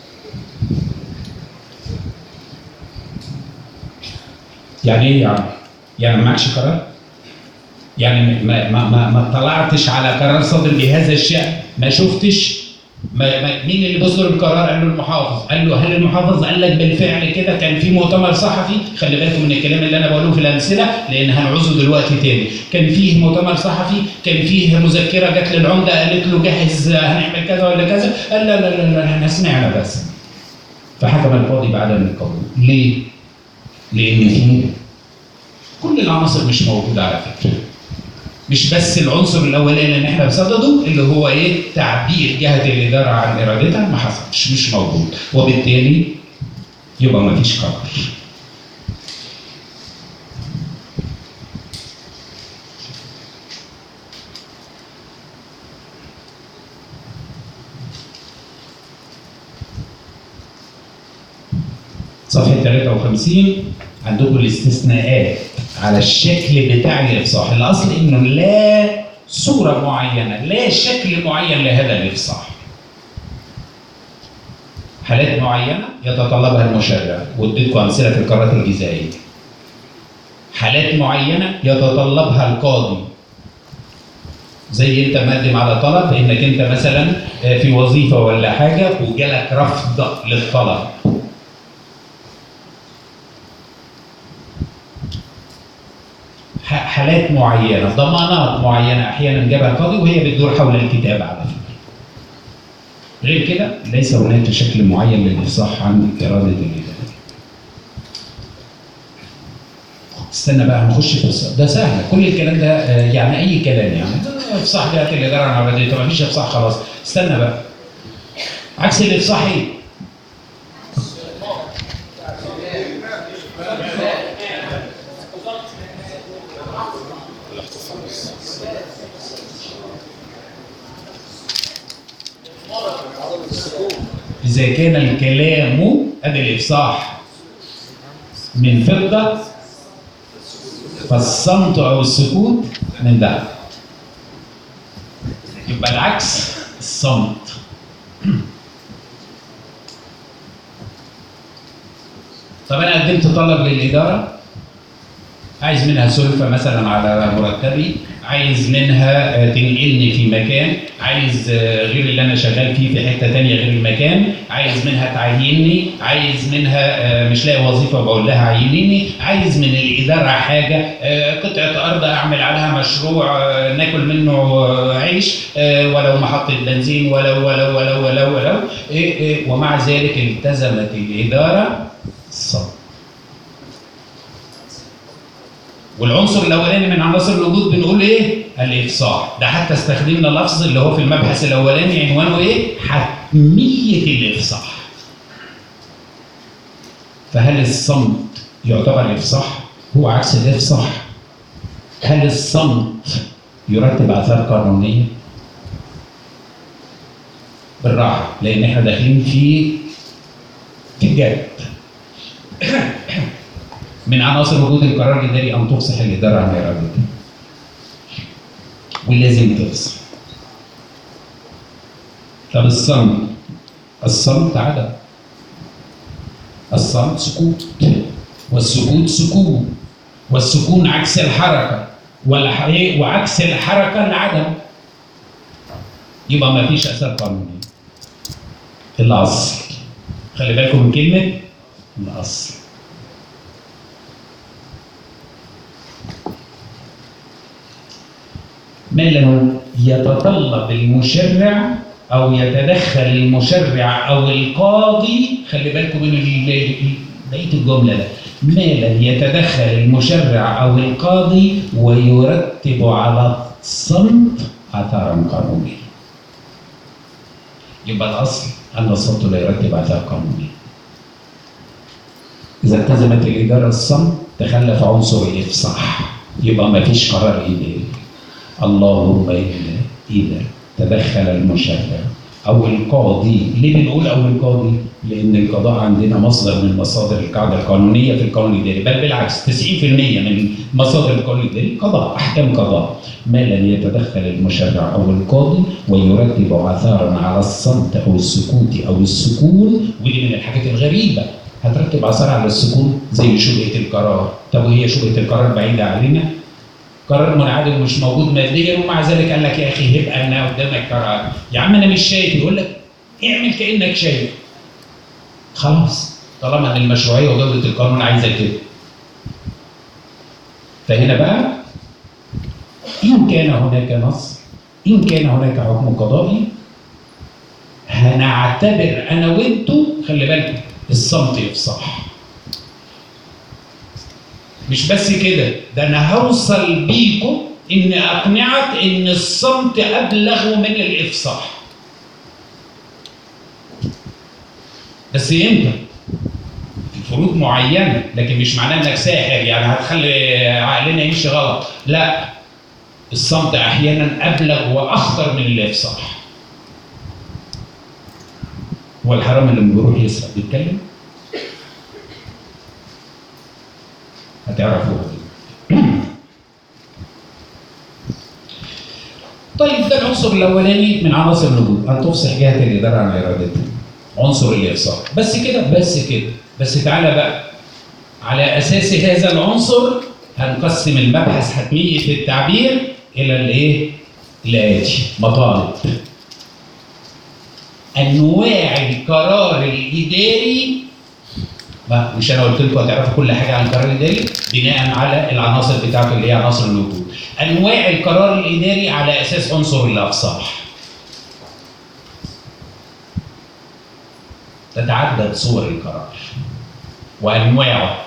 يعني ايه يعني؟ يعني معكش قرار؟ يعني ما ما ما, ما اطلعتش على قرار صادر بهذا الشأن؟ ما شفتش؟ ما ما مين اللي بيصدر القرار؟ قال له المحافظ. قال له هل المحافظ قال لك بالفعل كده؟ كان في مؤتمر صحفي، خلي بالكم من الكلام اللي انا بقوله في الامثله لان هنعوزه دلوقتي تاني. كان فيه مؤتمر صحفي، كان فيه مذكره جت للعمده قالت له جهز هنعمل كذا ولا كذا، قال لا لا لا, لا احنا سمعنا بس. فحكم القاضي بعدم القبول. ليه؟ لان فيه كل العناصر مش موجوده على فكره. مش بس العنصر الاولاني اللي احنا بصدده اللي هو ايه؟ تعبير جهه الاداره عن ارادتها، ما حصلش، مش موجود، وبالتالي يبقى ما فيش قرار. صفحه ثلاثة وخمسين عندكم الاستثناءات على الشكل بتاع الافصاح. الاصل انه لا صوره معينه، لا شكل معين لهذا الافصاح. حالات معينه يتطلبها المشرع، واديتكم امثله في القرارات الجزائيه. حالات معينه يتطلبها القاضي، زي انت مقدم على طلب انك انت مثلا في وظيفه ولا حاجه وجالك رفض للطلب. حالات معينه، ضمانات معينه احيانا جابها القاضي وهي بتدور حول الكتاب على فكره. غير كده ليس هناك شكل معين للافصاح عن اراده الاداره. استنى بقى هنخش في الص- ده سهل، كل الكلام ده آه، يعني اي كلام يعني افصاح جهه الاداره عن ارادتها، طب ما فيش افصاح خلاص. استنى بقى، عكس الافصاح ايه؟ إذا كان الكلام أدي الإفصاح من فضة فالصمت أو السكوت من ذهب. يبقى العكس الصمت. طب أنا قدمت طلب للإدارة، عايز منها سلفة مثلا على مرتبي، عايز منها آه، تنقلني في مكان، عايز آه، غير اللي انا شغال فيه في حته ثانيه غير المكان، عايز منها تعيني، عايز منها آه، مش لاقي وظيفه بقول لها عينيني، عايز من الاداره حاجه، آه، قطعه ارض اعمل عليها مشروع آه، ناكل منه آه، عيش، آه، ولو محطه بنزين ولو ولو ولو ولو ولو إيه إيه ومع ذلك التزمت الاداره الصبر. والعنصر الاولاني من عناصر الوجود بنقول ايه؟ الافصاح، ده حتى استخدمنا لفظ اللي هو في المبحث الاولاني عنوانه ايه؟ حتميه الافصاح. فهل الصمت يعتبر افصاح؟ هو عكس الافصاح. هل الصمت يرتب اثار قانونيه؟ بالراحه لان احنا داخلين في في جد. من عناصر وجود القرار الاداري ان تفصح الاداره عن ارادتها. ولازم تفصح. طب الصمت، الصمت عدم. الصمت سكوت، والسكوت سكون، والسكون عكس الحركه، والح- وعكس الحركه العدم. يبقى ما فيش اثار قانونيه. الاصل. خلي بالكم من كلمه الاصل. ما لم يتطلب المشرع او يتدخل المشرع او القاضي، خلي بالكم من ال- بقيه الجمله ده، ما لم يتدخل المشرع او القاضي ويرتب على الصمت اثارا قانونيه. يبقى الاصل ان الصمت لا يرتب اثار قانونيه. اذا التزمت الاداره الصمت تخلف عنصر الافصاح، يبقى ما فيش قرار اداري. اللهم إلا إذا تدخل المشرع أو القاضي. ليه بنقول أو القاضي؟ لأن القضاء عندنا مصدر من مصادر القاعدة القانونية في القانون الإداري، بل بالعكس تسعين بالمئة من مصادر القانون الإداري قضاء، أحكام قضاء. ما لم يتدخل المشرع أو القاضي ويرتب آثارا على الصمت أو السكوت أو السكون، ودي من الحاجات الغريبة. هترتب آثار على السكون زي شبهة القرار. طب وهي شبهة القرار بعيدة علينا؟ قرار منعدم مش موجود ماديا ومع ذلك قال لك يا اخي هب ان قدامك قرار. يا عم انا مش شايف، يقول لك اعمل كانك شايف. خلاص طالما ان المشروعيه وجوده القانون عايزه كده. فهنا بقى ان كان هناك نص، ان كان هناك حكم قضائي، هنعتبر انا وانتوا، خلي بالكم الصمت افصاح. مش بس كده، ده انا هوصل بيكم ان اقنعك ان الصمت ابلغ من الافصاح. بس امتى؟ في فروض معينه، لكن مش معناه انك ساحر يعني هتخلي عقلنا يمشي غلط، لا. الصمت احيانا ابلغ واخطر من الافصاح. هو الحرام اللي بيروح يسرق بيتكلم؟ هتعرفوها. طيب ده العنصر الاولاني من عناصر الوجود، ان تفصح جهه الاداره عن ارادتها. عنصر الافصاح. بس كده؟ بس كده. بس تعالى بقى على اساس هذا العنصر هنقسم المبحث حتميه التعبير الى الايه؟ الاتي: مطالب. انواع القرار الاداري ما مش انا قلت لكم هتعرفوا كل حاجه عن القرار الاداري بناء على العناصر بتاعته اللي هي عناصر الوجود. انواع القرار الاداري على اساس عنصر الافصاح. تتعدد صور القرار وانواعه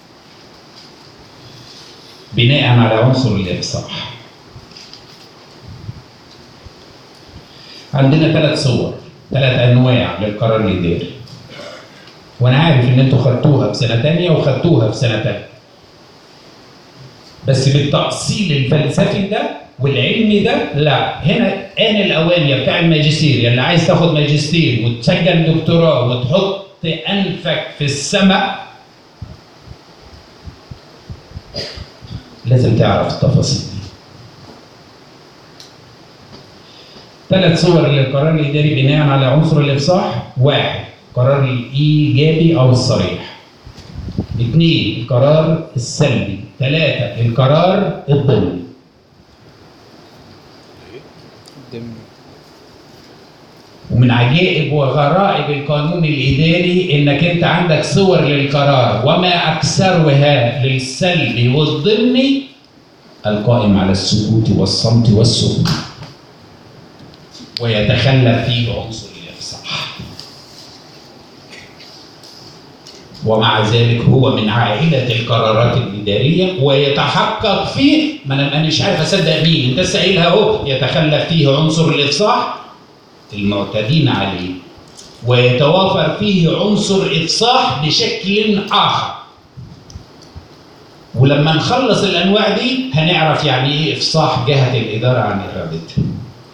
بناء على عنصر الافصاح. عندنا ثلاث صور، ثلاث انواع للقرار الاداري. وانا عارف ان انتوا خدتوها في سنه ثانيه وخدتوها في سنه ثالثه. بس بالتأصيل الفلسفي ده والعلمي ده لا، هنا آن الأوان يا بتاع الماجستير يا اللي عايز تاخد ماجستير وتسجل دكتوراه وتحط أنفك في السماء، لازم تعرف التفاصيل دي. ثلاث صور للقرار الإداري بناء على عنصر الإفصاح. واحد، القرار الإيجابي أو الصريح. اثنين، القرار السلبي. ثلاثة، القرار الضمني. ومن عجائب وغرائب القانون الإداري إنك أنت عندك صور للقرار وما أكثرها للسلبي والضمني القائم على السكوت والصمت والسكوت، ويتخلف فيه عنصر الإفصاح. ومع ذلك هو من عائلة القرارات الإدارية ويتحقق فيه، ما أنا مش عارف أصدق مين، أنت لسه قايلها أهو، يتخلف فيه عنصر الإفصاح المعتادين عليه، ويتوافر فيه عنصر إفصاح بشكل آخر. ولما نخلص الأنواع دي هنعرف يعني إيه إفصاح جهة الإدارة عن إرادتها.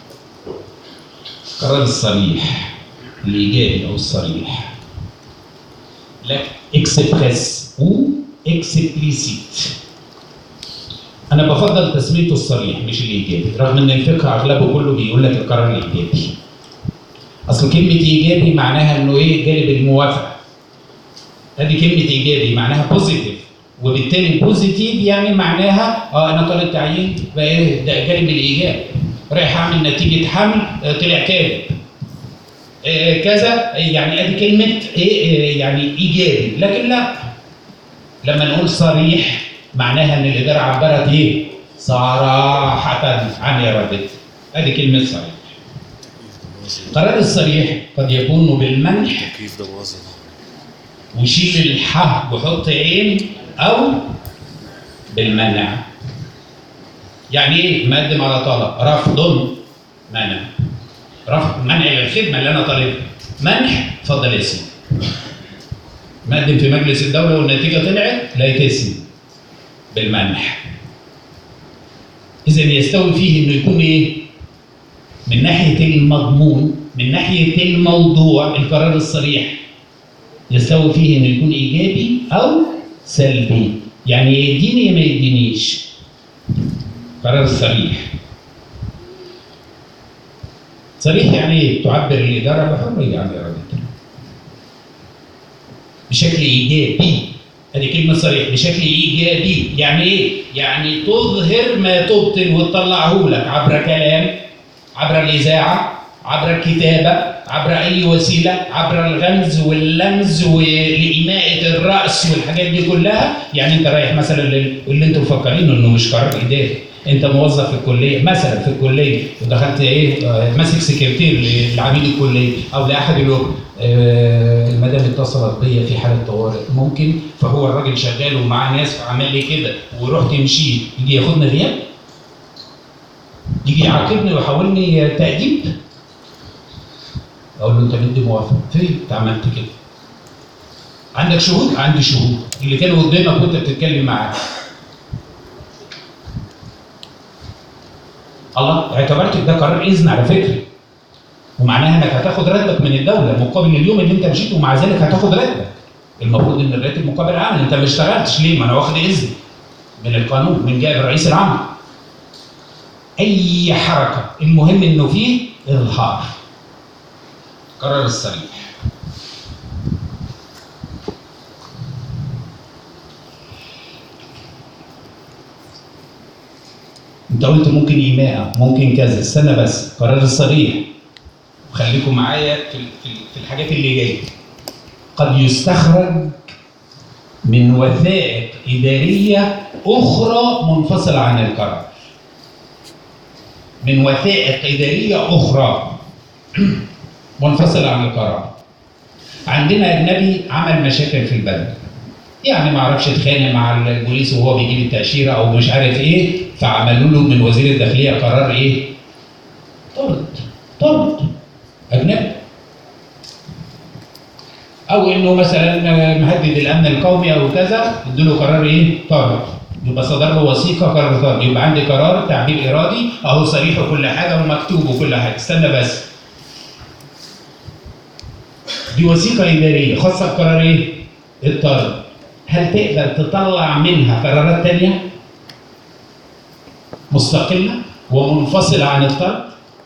القرار الصريح الإيجابي أو الصريح لك اكسبريس و اكسبليسيت. أنا بفضل تسميته الصريح مش الإيجابي، رغم إن الفقه أغلبه كله بيقول لك القرار الإيجابي. أصل كلمة إيجابي معناها إنه إيه؟ جانب الموافقة. هذه كلمة إيجابي معناها بوزيتيف، وبالتالي بوزيتيف يعني معناها أه أنا طالب تعيين فإيه؟ ده جانب الإيجاب. رايح أعمل نتيجة حمل طلع كاذب. إيه كذا يعني ادي كلمه ايه يعني ايجابي. لكن لا، لما نقول صريح معناها ان الاداره عبرت ايه؟ صراحه عن ارادتها. ادي كلمه صريح. القرار الصريح قد يكون بالمنح وشيل الح وحط عين، او بالمنع. يعني ايه؟ مقدم على طلب، رفض، منع. رفض منع الخدمه اللي انا طالبها، منح اتفضل يا سيدي. مقدم في مجلس الدوله والنتيجه طلعت لا يتسم بالمنح. اذا يستوي فيه انه يكون ايه؟ من ناحيه المضمون، من ناحيه الموضوع، القرار الصريح يستوي فيه انه يكون ايجابي او سلبي. يعني يديني ما يدينيش. قرار صريح. صريح يعني ايه؟ تعبر الاداره بحريه عن ارادتها. بشكل ايجابي. هذه كلمه صريح، بشكل ايجابي، يعني ايه؟ يعني تظهر ما تبطن وتطلعه لك عبر كلام، عبر الاذاعه، عبر الكتابه، عبر اي وسيله، عبر الغمز واللمز ولإيماءة الراس والحاجات دي كلها. يعني انت رايح مثلا اللي انتم مفكرينه انه مش قرار اداري، انت موظف في الكليه مثلا في الكليه ودخلت ايه ماسك سكرتير لعميد الكليه او لاحد الوكلاء، آه المدام اتصلت بيا في حاله طوارئ ممكن، فهو الراجل شغال ومعاه ناس فعمل لي كده ورحت مشيت، يجي ياخدنا غياب؟ يجي يعاقبني ويحولني تأديب؟ اقول له انت مدي موافقه، فين انت عملت كده؟ عندك شهود؟ عندي شهود اللي كانوا قدامك وانت بتتكلم معاه. الله، اعتبرت ده قرار اذن على فكره، ومعناها انك هتاخد راتبك من الدوله مقابل اليوم اللي انت مشيت، ومع ذلك هتاخد راتبك. المفروض ان الراتب مقابل عمل، انت ما اشتغلتش ليه؟ ما انا واخد اذن من القانون من جانب رئيس العمل. اي حركه المهم انه فيه اظهار. قرار الصريح. انت قلت ممكن ايماء، ممكن كذا، استنى بس. قرار الصريح وخليكم معايا في في الحاجات اللي جايه. قد يستخرج من وثائق إدارية أخرى منفصلة عن القرار. من وثائق إدارية أخرى منفصلة عن القرار. عندنا أجنبي عمل مشاكل في البلد، يعني ما عرفش يتخانق مع البوليس وهو بيجيب التأشيرة أو مش عارف إيه، فعملوا له من وزير الداخلية قرار إيه؟ طرد. طرد أجنبي. أو إنه مثلا مهدد الأمن القومي أو كذا، ادوا له قرار إيه؟ طرد. يبقى صدر له وثيقة قرار طرد، يبقى عندي قرار تعبير إرادي أهو صريح وكل حاجة ومكتوب وكل حاجة، استنى بس. دي وثيقة إدارية خاصة بقرار إيه؟ الطرد. هل تقدر تطلع منها قرارات تانية مستقلة ومنفصلة عن الطرد؟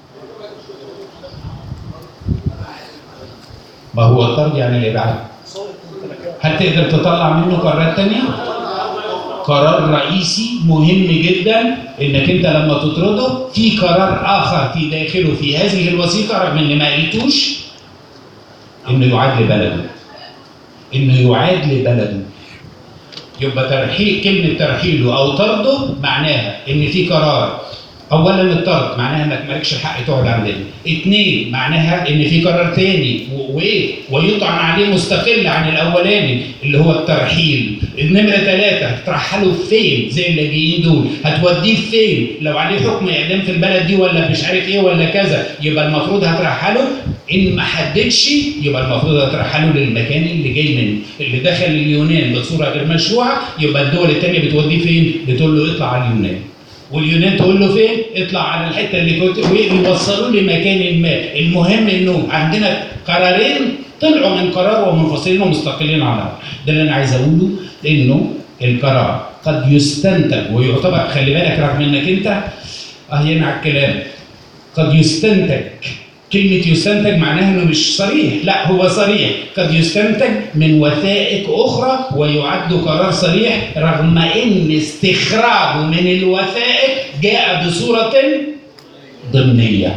ما هو الطرد يعني الإبعاد. هل تقدر تطلع منه قرارات تانية؟ قرار رئيسي مهم جدا انك انت لما تطرده في قرار اخر في داخله في هذه الوثيقة رغم ان ما قلتوش انه يعاد لبلده. انه يعاد لبلده. يبقى ترحيل كلمة ترحيله او طرده معناها ان في قرار. اولا الطرد معناها انك مالكش الحق تقعد عندنا. اثنين معناها ان في قرار تاني وايه ويطعن عليه مستقل عن الاولاني اللي هو الترحيل. النمره ثلاثه هترحله فين زي اللاجئين دول؟ هتوديه فين؟ لو عليه حكم اعدام في البلد دي ولا مش عارف ايه ولا كذا يبقى المفروض هترحله. ان ما حددش يبقى المفروض هترحله للمكان اللي جاي منه. اللي دخل اليونان بصوره غير مشروعه يبقى الدول الثانيه بتوديه فين؟ بتقول له اطلع على اليونان. واليونان تقول له فين؟ اطلع على الحته اللي كنت ويوصلوه لمكان ما. المهم انه عندنا قرارين طلعوا من قرار ومنفصلين ومستقلين عن بعض. ده اللي انا عايز اقوله، انه القرار قد يستنتج ويعتبر، خلي بالك رغم انك انت اهينا على الكلام، قد يستنتج. كلمة يستنتج معناها انه مش صريح، لا هو صريح، قد يستنتج من وثائق اخرى ويعد قرار صريح رغم ان استخراجه من الوثائق جاء بصورة ضمنية.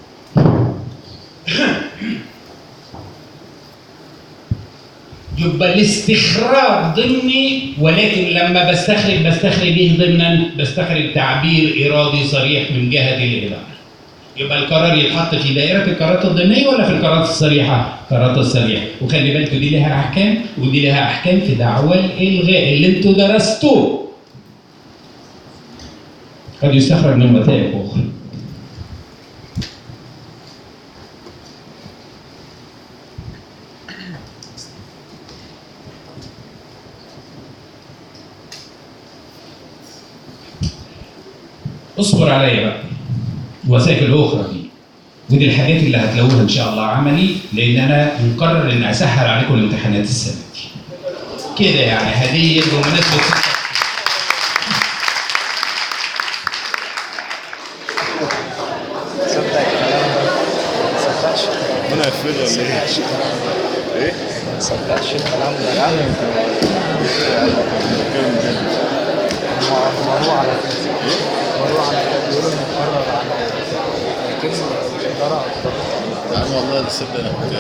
يبقى الاستخراج ضمني، ولكن لما بستخرج بستخرج ايه ضمنا؟ بستخرج تعبير ارادي صريح من جهة الادارة. يبقى القرار يتحط في دائرة القرارات الضمنية ولا في القرارات الصريحة؟ القرارات الصريحة، وخلي بالكوا دي لها أحكام ودي لها أحكام في دعوى الإلغاء اللي أنتوا درستوه. قد يستخرج من وثائق أخرى. اصبر عليا بقى. الوثائق الاخرى دي ودي الحاجات اللي هتلاقوها ان شاء الله عملي، لان انا مقرر ان اسهل عليكم الامتحانات السنه دي. كده يعني هديه بمناسبه ربنا يفرجها ولا ايه؟ ايه؟ ما تصدقش الكلام ده يعني مروع على كده مروع على كده بيقولوا انه قرر على كلمه الاداره. يا عم والله تصدق انا كنت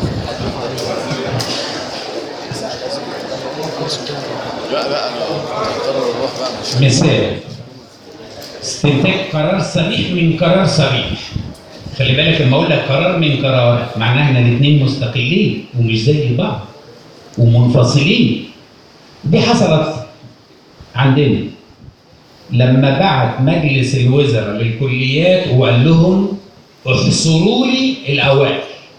لا لا انا هضطر اروح بقى مش مثال استنتاج قرار صريح من قرار صريح. خلي بالك لما اقول لك قرار من قرار معناها ان الاثنين مستقلين ومش زي بعض ومنفصلين. دي حصلت عندنا لما بعت مجلس الوزراء للكليات وقال لهم احصروا لي الاوائل.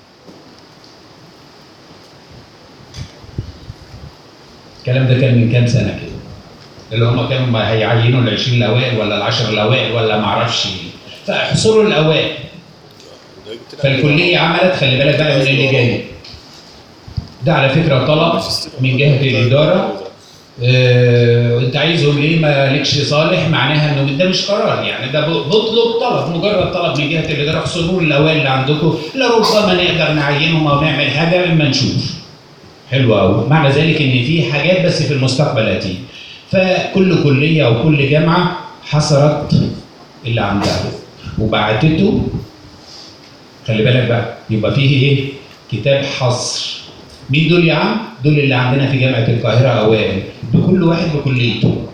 الكلام ده كان من كام سنه كده، اللي هم كانوا هيعينوا ال عشرين الاوائل ولا ال عشرة الاوائل ولا ما اعرفش ايه، فاحصروا الاوائل. فالكليه عملت، خلي بالك بقى من اللي جاي ده على فكره طلب من جهه الاداره. اه انت عايزهم ليه؟ ما لكش صالح، معناها انه ده مش قرار، يعني ده بطلب طلب، مجرد طلب من جهه الاداره احصروا الاوائل اللي عندكم لربما نقدر نعينهم او نعمل حاجه اما نشوف. حلو قوي. معنى ذلك ان في حاجات بس في المستقبل هتيجي. فكل كليه او كل جامعه حصرت اللي عندها وبعتته. خلي بالك بقى، يبقى فيه ايه؟ كتاب حصر. مين دول يا عم؟ دول اللي عندنا في جامعه القاهره اوائل، بكل واحد بكليته.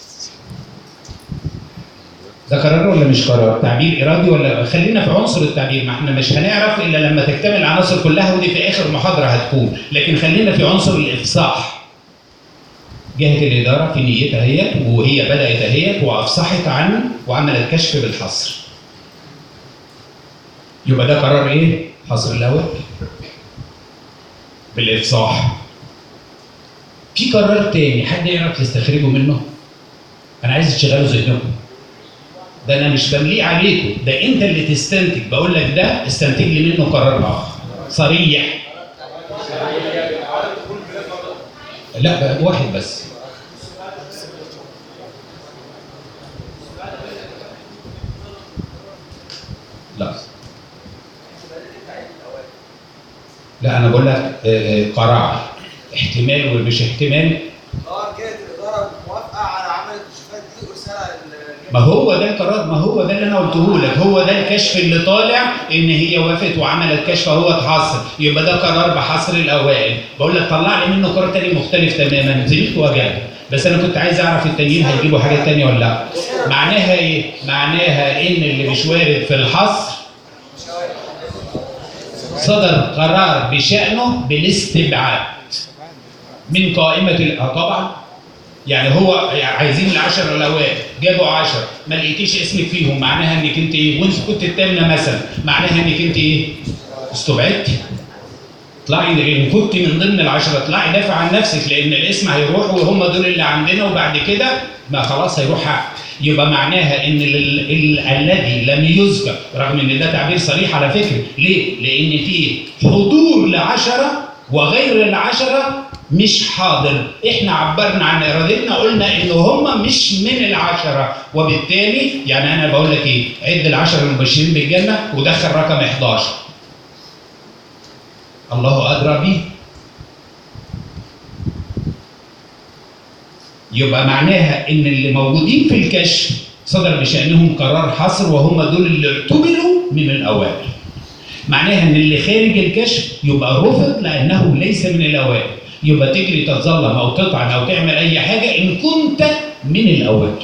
ده قرار ولا مش قرار؟ تعبير ارادي ولا؟ خلينا في عنصر التعبير، ما احنا مش هنعرف الا لما تكتمل العناصر كلها، ودي في اخر محاضره هتكون، لكن خلينا في عنصر الافصاح. جهه الاداره في نيتها هي وهي بدات اهيت وافصحت عنه وعملت كشف بالحصر. يبقى ده قرار ايه؟ حصر الاول بالافصاح. في قرار تاني حد يعرف يستخرجه منه؟ انا عايز تشغلوا ذهنكم. ده انا مش بمليه عليكم، ده انت اللي تستنتج، بقول لك ده استنتج لي منه قرار اخر صريح. لا بقى واحد بس. لا لا انا بقول لك قرار احتمال ومش احتمال. اه جهه الاداره موافقه على عمل الكشوفات دي وارسالها ما هو ده القرار، ما هو ده اللي انا قلته لك، هو ده الكشف اللي طالع ان هي وافقت وعملت كشف فهو اتحصر، يبقى ده قرار بحصر الاوائل. بقول لك طلع لي منه قرار تاني مختلف تماما، زميلك وجهه، بس انا كنت عايز اعرف التانيين هيجيبوا حاجه ثانيه ولا لا. معناها ايه؟ معناها ان اللي مش وارد في الحصر صدر قرار بشأنه بالاستبعاد من قائمة ال... اه طبعا يعني هو عايزين العشرة الأوائل، جابوا عشرة، ما لقيتيش اسمك فيهم، معناها انك انت ايه؟ وانت كنت الثامنة مثلا، معناها انك انت ايه؟ استبعدتي. اطلعي ان كنت من ضمن العشرة، اطلعي دافع عن نفسك، لأن الاسم هيروح وهم دول اللي عندنا، وبعد كده ما خلاص هيروح حق. يبقى معناها ان ال ال ال الذي لم يذكر، رغم ان ده تعبير صريح على فكره، ليه؟ لان فيه حضور لعشره وغير العشره مش حاضر. احنا عبرنا عن ارادتنا، قلنا ان هم مش من العشره، وبالتالي يعني انا بقول لك ايه؟ عد العشره المبشرين بالجنه ودخل رقم احداشر. الله ادرى بيه. يبقى معناها ان اللي موجودين في الكشف صدر بشأنهم قرار حصر، وهم دول اللي اعتبروا من الاوائل. معناها ان اللي خارج الكشف يبقى رفض لانه ليس من الاوائل، يبقى تجري تتظلم او تطعن او تعمل اي حاجه ان كنت من الاوائل.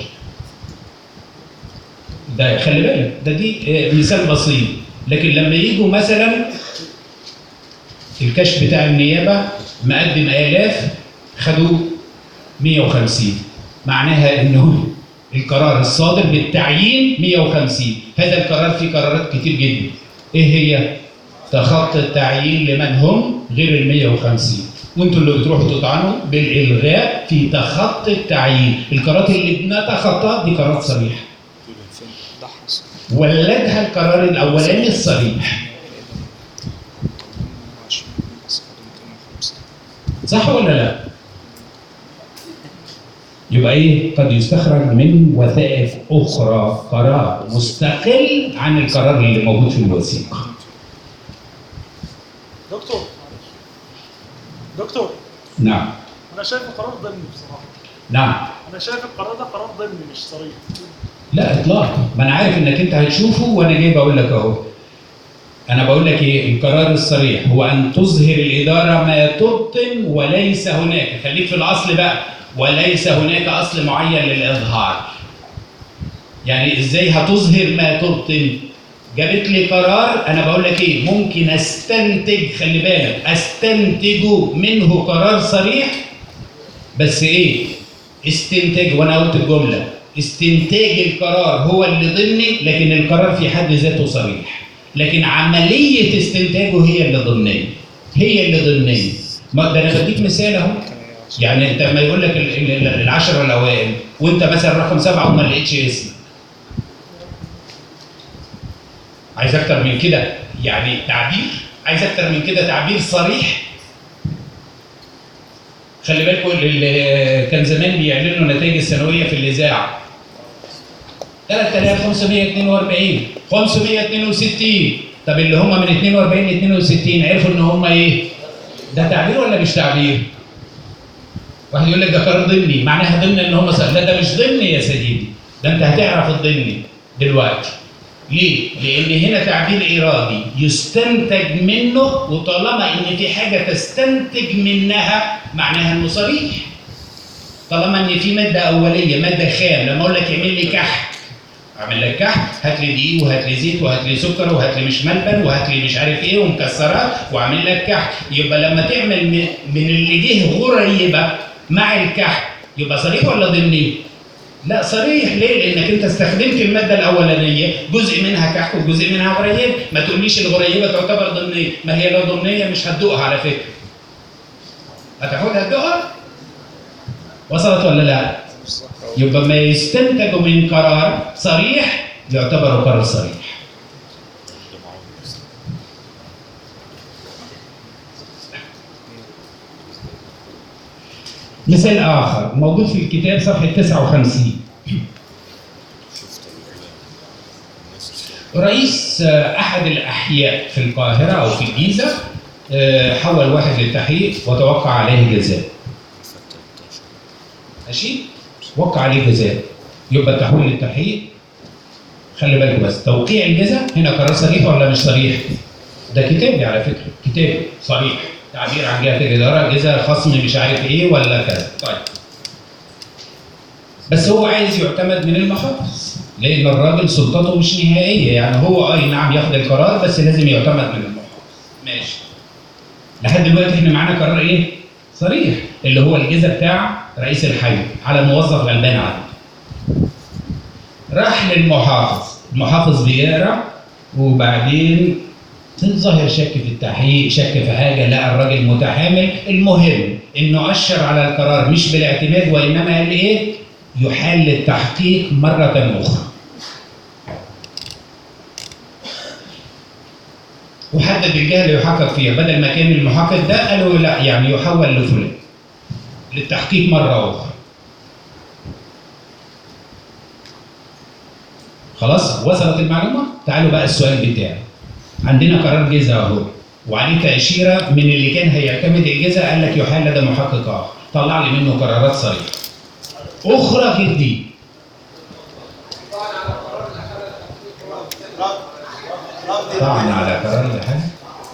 ده خلي بالك، ده دي مثال بسيط، لكن لما يجوا مثلا الكشف بتاع النيابه مقدم آلاف خدوا مية وخمسين، معناها انه القرار الصادر بالتعيين مية وخمسين، هذا القرار فيه قرارات كتير جدا. ايه هي؟ تخطي التعيين لمن هم غير ال مية وخمسين، وانتوا اللي بتروحوا تطعنوا بالالغاء في تخطي التعيين. القرارات اللي بنتخطاها دي قرارات صريحه. ولدها القرار الاولاني الصريح. صح ولا لا؟ يبقى ايه؟ قد يستخرج من وثائق اخرى قرار مستقل عن القرار اللي موجود في الوثيقه. دكتور دكتور نعم. انا شايف قرار ضمني بصراحه. نعم. انا شايف القرار ده قرار ضمني مش صريح. لا اطلاقا، ما انا عارف انك انت هتشوفه وانا جاي بقول لك اهو. انا بقول لك ايه؟ القرار الصريح هو ان تظهر الاداره ما تبطن وليس هناك، خليك في الاصل بقى، وليس هناك اصل معين للاظهار. يعني ازاي هتظهر ما تبطن؟ جابت لي قرار، انا بقول لك ايه؟ ممكن استنتج، خلي بالك، استنتج منه قرار صريح، بس ايه؟ استنتاج، وانا قلت الجمله استنتاج القرار هو اللي ضمني، لكن القرار في حد ذاته صريح، لكن عمليه استنتاجه هي اللي ضمنيه، هي اللي ضمنيه. ده انا بديك مثال اهو. يعني انت لما يقول لك العشره الاوائل وانت مثلا رقم سبعه وما لقيتش اسمك، عايز اكتر من كده يعني تعبير؟ عايز اكتر من كده تعبير صريح؟ خلي بالكم اللي كان زمان بيعلنوا نتائج الثانويه في الاذاعه ثلاثة آلاف وخمسمية واثنين وأربعين خمسمية واثنين وستين، طب اللي هم من اثنين وأربعين ل اثنين وستين عرفوا ان هم ايه؟ ده تعبير ولا مش تعبير؟ واحد يقول لك ده قرار ضمني، معناها ضمن ان هم صح. لا ده مش ضمني يا سيدي، ده انت هتعرف الضمني دلوقتي. ليه؟ لأن هنا تعبير إرادي يستنتج منه، وطالما إن في حاجة تستنتج منها معناها إنه صريح. طالما إن في مادة أولية، مادة خام، لما أقول لك اعمل لي كحك، أعمل لك كحك، هات لي دقيق وهات لي زيت وهات لي سكر وهات لي مش ملبن وهات لي مش عارف إيه ومكسرات وأعمل لك كحك، يبقى لما تعمل من اللي جه غريبة مع الكحك يبقى صريح ولا ضمني؟ لا صريح. ليه؟ لانك انت استخدمت الماده الاولانيه، جزء منها كحك وجزء منها غريب. ما تقوليش الغريبه تعتبر ضمنيه، ما هي لو ضمنيه مش هتدوقها على فكره. هتاخدها تدوقها؟ وصلت ولا لا؟ يبقى ما يستنتج من قرار صريح يعتبر قرار صريح. مثال آخر موجود في الكتاب صفحة تسعة وخمسين. رئيس أحد الأحياء في القاهرة أو في الجيزة حول واحد للتحقيق وتوقع عليه جزاء. ماشي؟ وقع عليه جزاء. يبقى التحويل للتحقيق، خلي بالك بس، توقيع الجزاء هنا قرار صريح ولا مش صريح؟ ده كتابي على فكرة، كتابي صريح. تعبير عن جهة الإدارة، جزاء خصم مش عارف إيه ولا كذا. طيب. بس هو عايز يعتمد من المحافظ، لأن الراجل سلطته مش نهائية، يعني هو أي نعم ياخد القرار بس لازم يعتمد من المحافظ. ماشي. لحد دلوقتي إحنا معانا قرار إيه؟ صريح، اللي هو الجزاء بتاع رئيس الحي على موظف غلبان عادي. راح للمحافظ، المحافظ بيقرا وبعدين ظاهر شك في التحقيق، شك في حاجه، لقى الراجل متحامل. المهم انه اشر على القرار مش بالاعتماد، وانما قال ايه؟ يحال التحقيق مره اخرى. وحدد الجهه اللي يحقق فيها، بدل ما كان المحقق ده قالوا لا، يعني يحول لفلان للتحقيق مره اخرى. خلاص وصلت المعلومه؟ تعالوا بقى السؤال بتاعي. عندنا قرار جزاء اهو وعليه تأشيرة من اللي كان هيعتمد الجزاء، قال لك يحال لدى محقق آخر، طلع لي منه قرارات صريحة أخرى في الدين. طبعا على قرار الحاجة.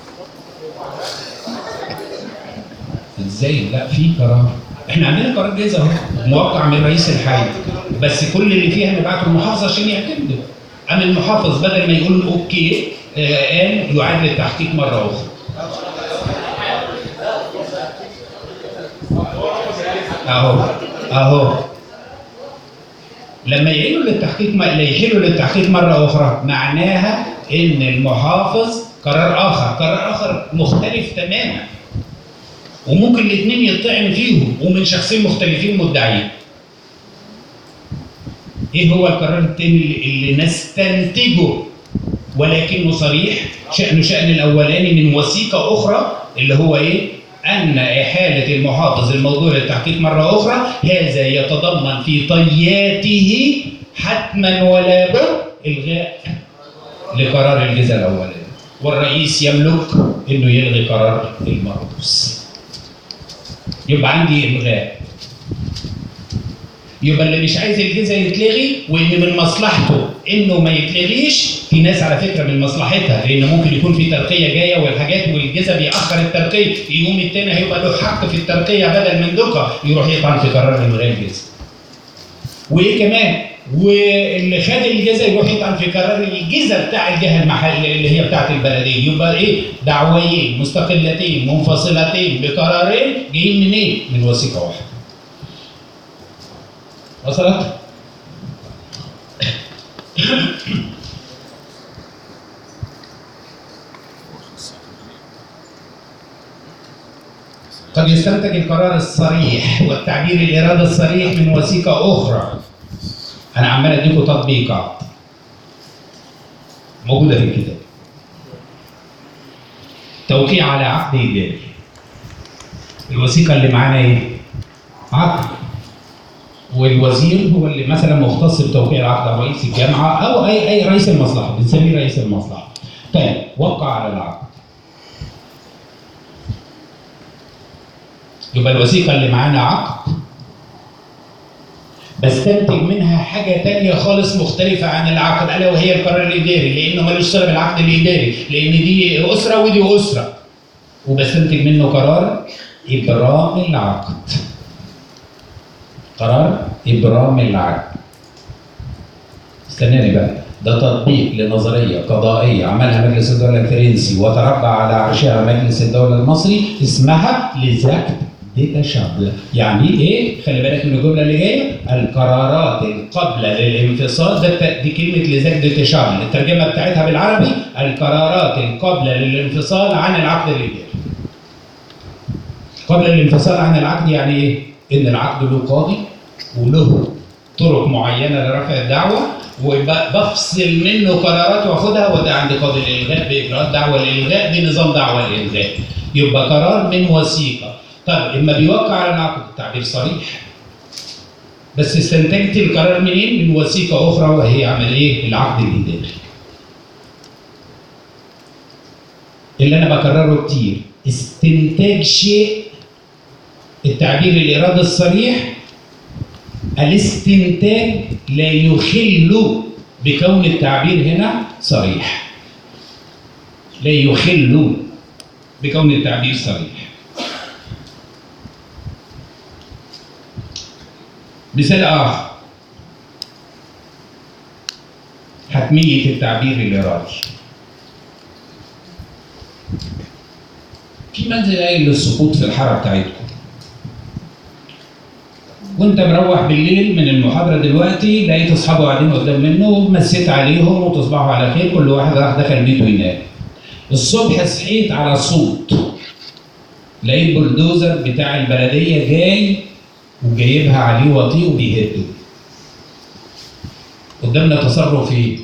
ازاي؟ لا في قرار. احنا عندنا قرار جزاء اهو موقع من رئيس الحي، بس كل اللي فيها نبعته المحافظة عشان يعتمدوا. أما المحافظ بدل ما يقول أوكي قال يعاد للتحقيق مرة أخرى. أهو أهو لما يعيدوا للتحقيق لا يحيلوا للتحقيق مرة أخرى معناها إن المحافظ قرار آخر، قرار آخر مختلف تماما، وممكن الاثنين يطعن فيهم ومن شخصين مختلفين مدعيين. إيه هو القرار الثاني اللي نستنتجه ولكنه صريح؟ شأنه شأن الأولاني من وثيقة أخرى، اللي هو إيه؟ أن إحالة المحافظ الموضوع للتحقيق مرة أخرى هذا يتضمن في طياته حتما ولا بد إلغاء لقرار الجزاء الأولاني، والرئيس يملك إنه يلغي قرار المرؤوس. يبقى عندي إلغاء. يبقى اللي مش عايز الجزاء يتلغي وان من مصلحته انه ما يتلغيش، في ناس على فكره من مصلحتها، لان ممكن يكون في ترقيه جايه والحاجات والجزاء بيأخر الترقيه، يقوم التاني هيبقى له حق في الترقيه بدل من دوكا يروح يطعن في قرار الغاء الجزاء. وايه كمان؟ واللي خد الجزاء يروح يطعن في قرار الجزاء بتاع الجهه المحليه اللي هي بتاعت البلديه. يبقى ايه؟ دعويين مستقلتين منفصلتين بقرارين جايين منين؟ من وثيقه واحده. وصلت؟ قد يستنتج القرار الصريح والتعبير الإرادة الصريح من وثيقة أخرى. أنا عمال أديكم تطبيقات موجودة في الكتاب. توقيع على عقد إداري. الوثيقة اللي معانا إيه؟ عقد. والوزير هو اللي مثلا مختص بتوقيع العقد، او رئيس الجامعه او اي اي رئيس المصلحه، بنسميه رئيس المصلحه. طيب وقع على العقد. يبقى الوثيقه اللي معانا عقد بستنتج منها حاجه تانية خالص مختلفه عن العقد، الا وهي القرار الاداري، لانه ملوش صله بالعقد الاداري، لان دي اسره ودي اسره. وبستنتج منه قرار ابرام العقد. قرار ابرام العقد. استناني بقى، ده تطبيق لنظريه قضائيه عملها مجلس الدوله الفرنسي وتربع على عرشها مجلس الدوله المصري، اسمها ليزاكت ديتاشابل. يعني ايه؟ خلي بالك من الجمله اللي جايه، القرارات القابله للانفصال. ده دي كلمه ليزاكت ديتاشابل، الترجمه بتاعتها بالعربي القرارات القابله للانفصال عن العقد الاداري. قبل الانفصال عن العقد يعني ايه؟ ان العقد له قاضي وله طرق معينه لرفع الدعوه، وبفصل منه قرارات واخدها وده عند قاضي الالغاء باجراءات دعوه الالغاء بنظام دعوه الالغاء. يبقى قرار من وثيقه. طب اما بيوقع على العقد التعبير صريح. بس استنتجت القرار منين؟ من وثيقه اخرى وهي عمل ايه؟ العقد الاداري. اللي انا بكرره كتير، استنتاج شيء، التعبير الإرادة الصريح، الاستنتاج لا يخل بكون التعبير هنا صريح. لا يخل بكون التعبير صريح. مثال آخر، حتمية التعبير الإرادي. في منزل قايل للسقوط في الحارة بتاعتكم، وانت مروح بالليل من المحاضره دلوقتي لقيت اصحابه قاعدين قدام منه ومسيت عليهم وتصبحوا على خير، كل واحد راح دخل بيته ينام. الصبح صحيت على صوت، لقيت بلدوزر بتاع البلديه جاي وجايبها عليه وطيه وبيهده. قدامنا تصرف ايه؟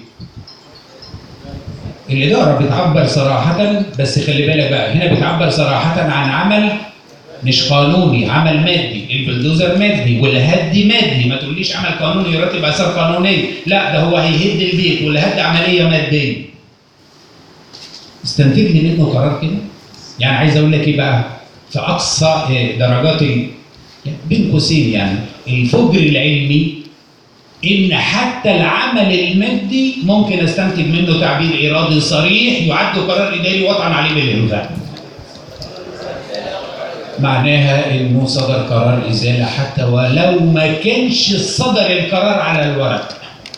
الاداره بتعبر صراحه، بس خلي بالك بقى هنا بتعبر صراحه عن عمل مش قانوني، عمل مادي. البلدوزر مادي والهد مادي، ما تقوليش عمل قانوني يرتب اثار قانونيه، لا ده هو هيهد البيت والهد عمليه ماديه. استنتجني منه قرار كده. يعني عايز اقول لك ايه بقى؟ في اقصى درجات بين قوسين يعني الفجر العلمي، ان حتى العمل المادي ممكن استنتج منه تعبير ارادي صريح يعد قرار اداري وطعن عليه بالالغاء. معناها انه صدر قرار ازاله حتى ولو ما كانش صدر القرار على الورق.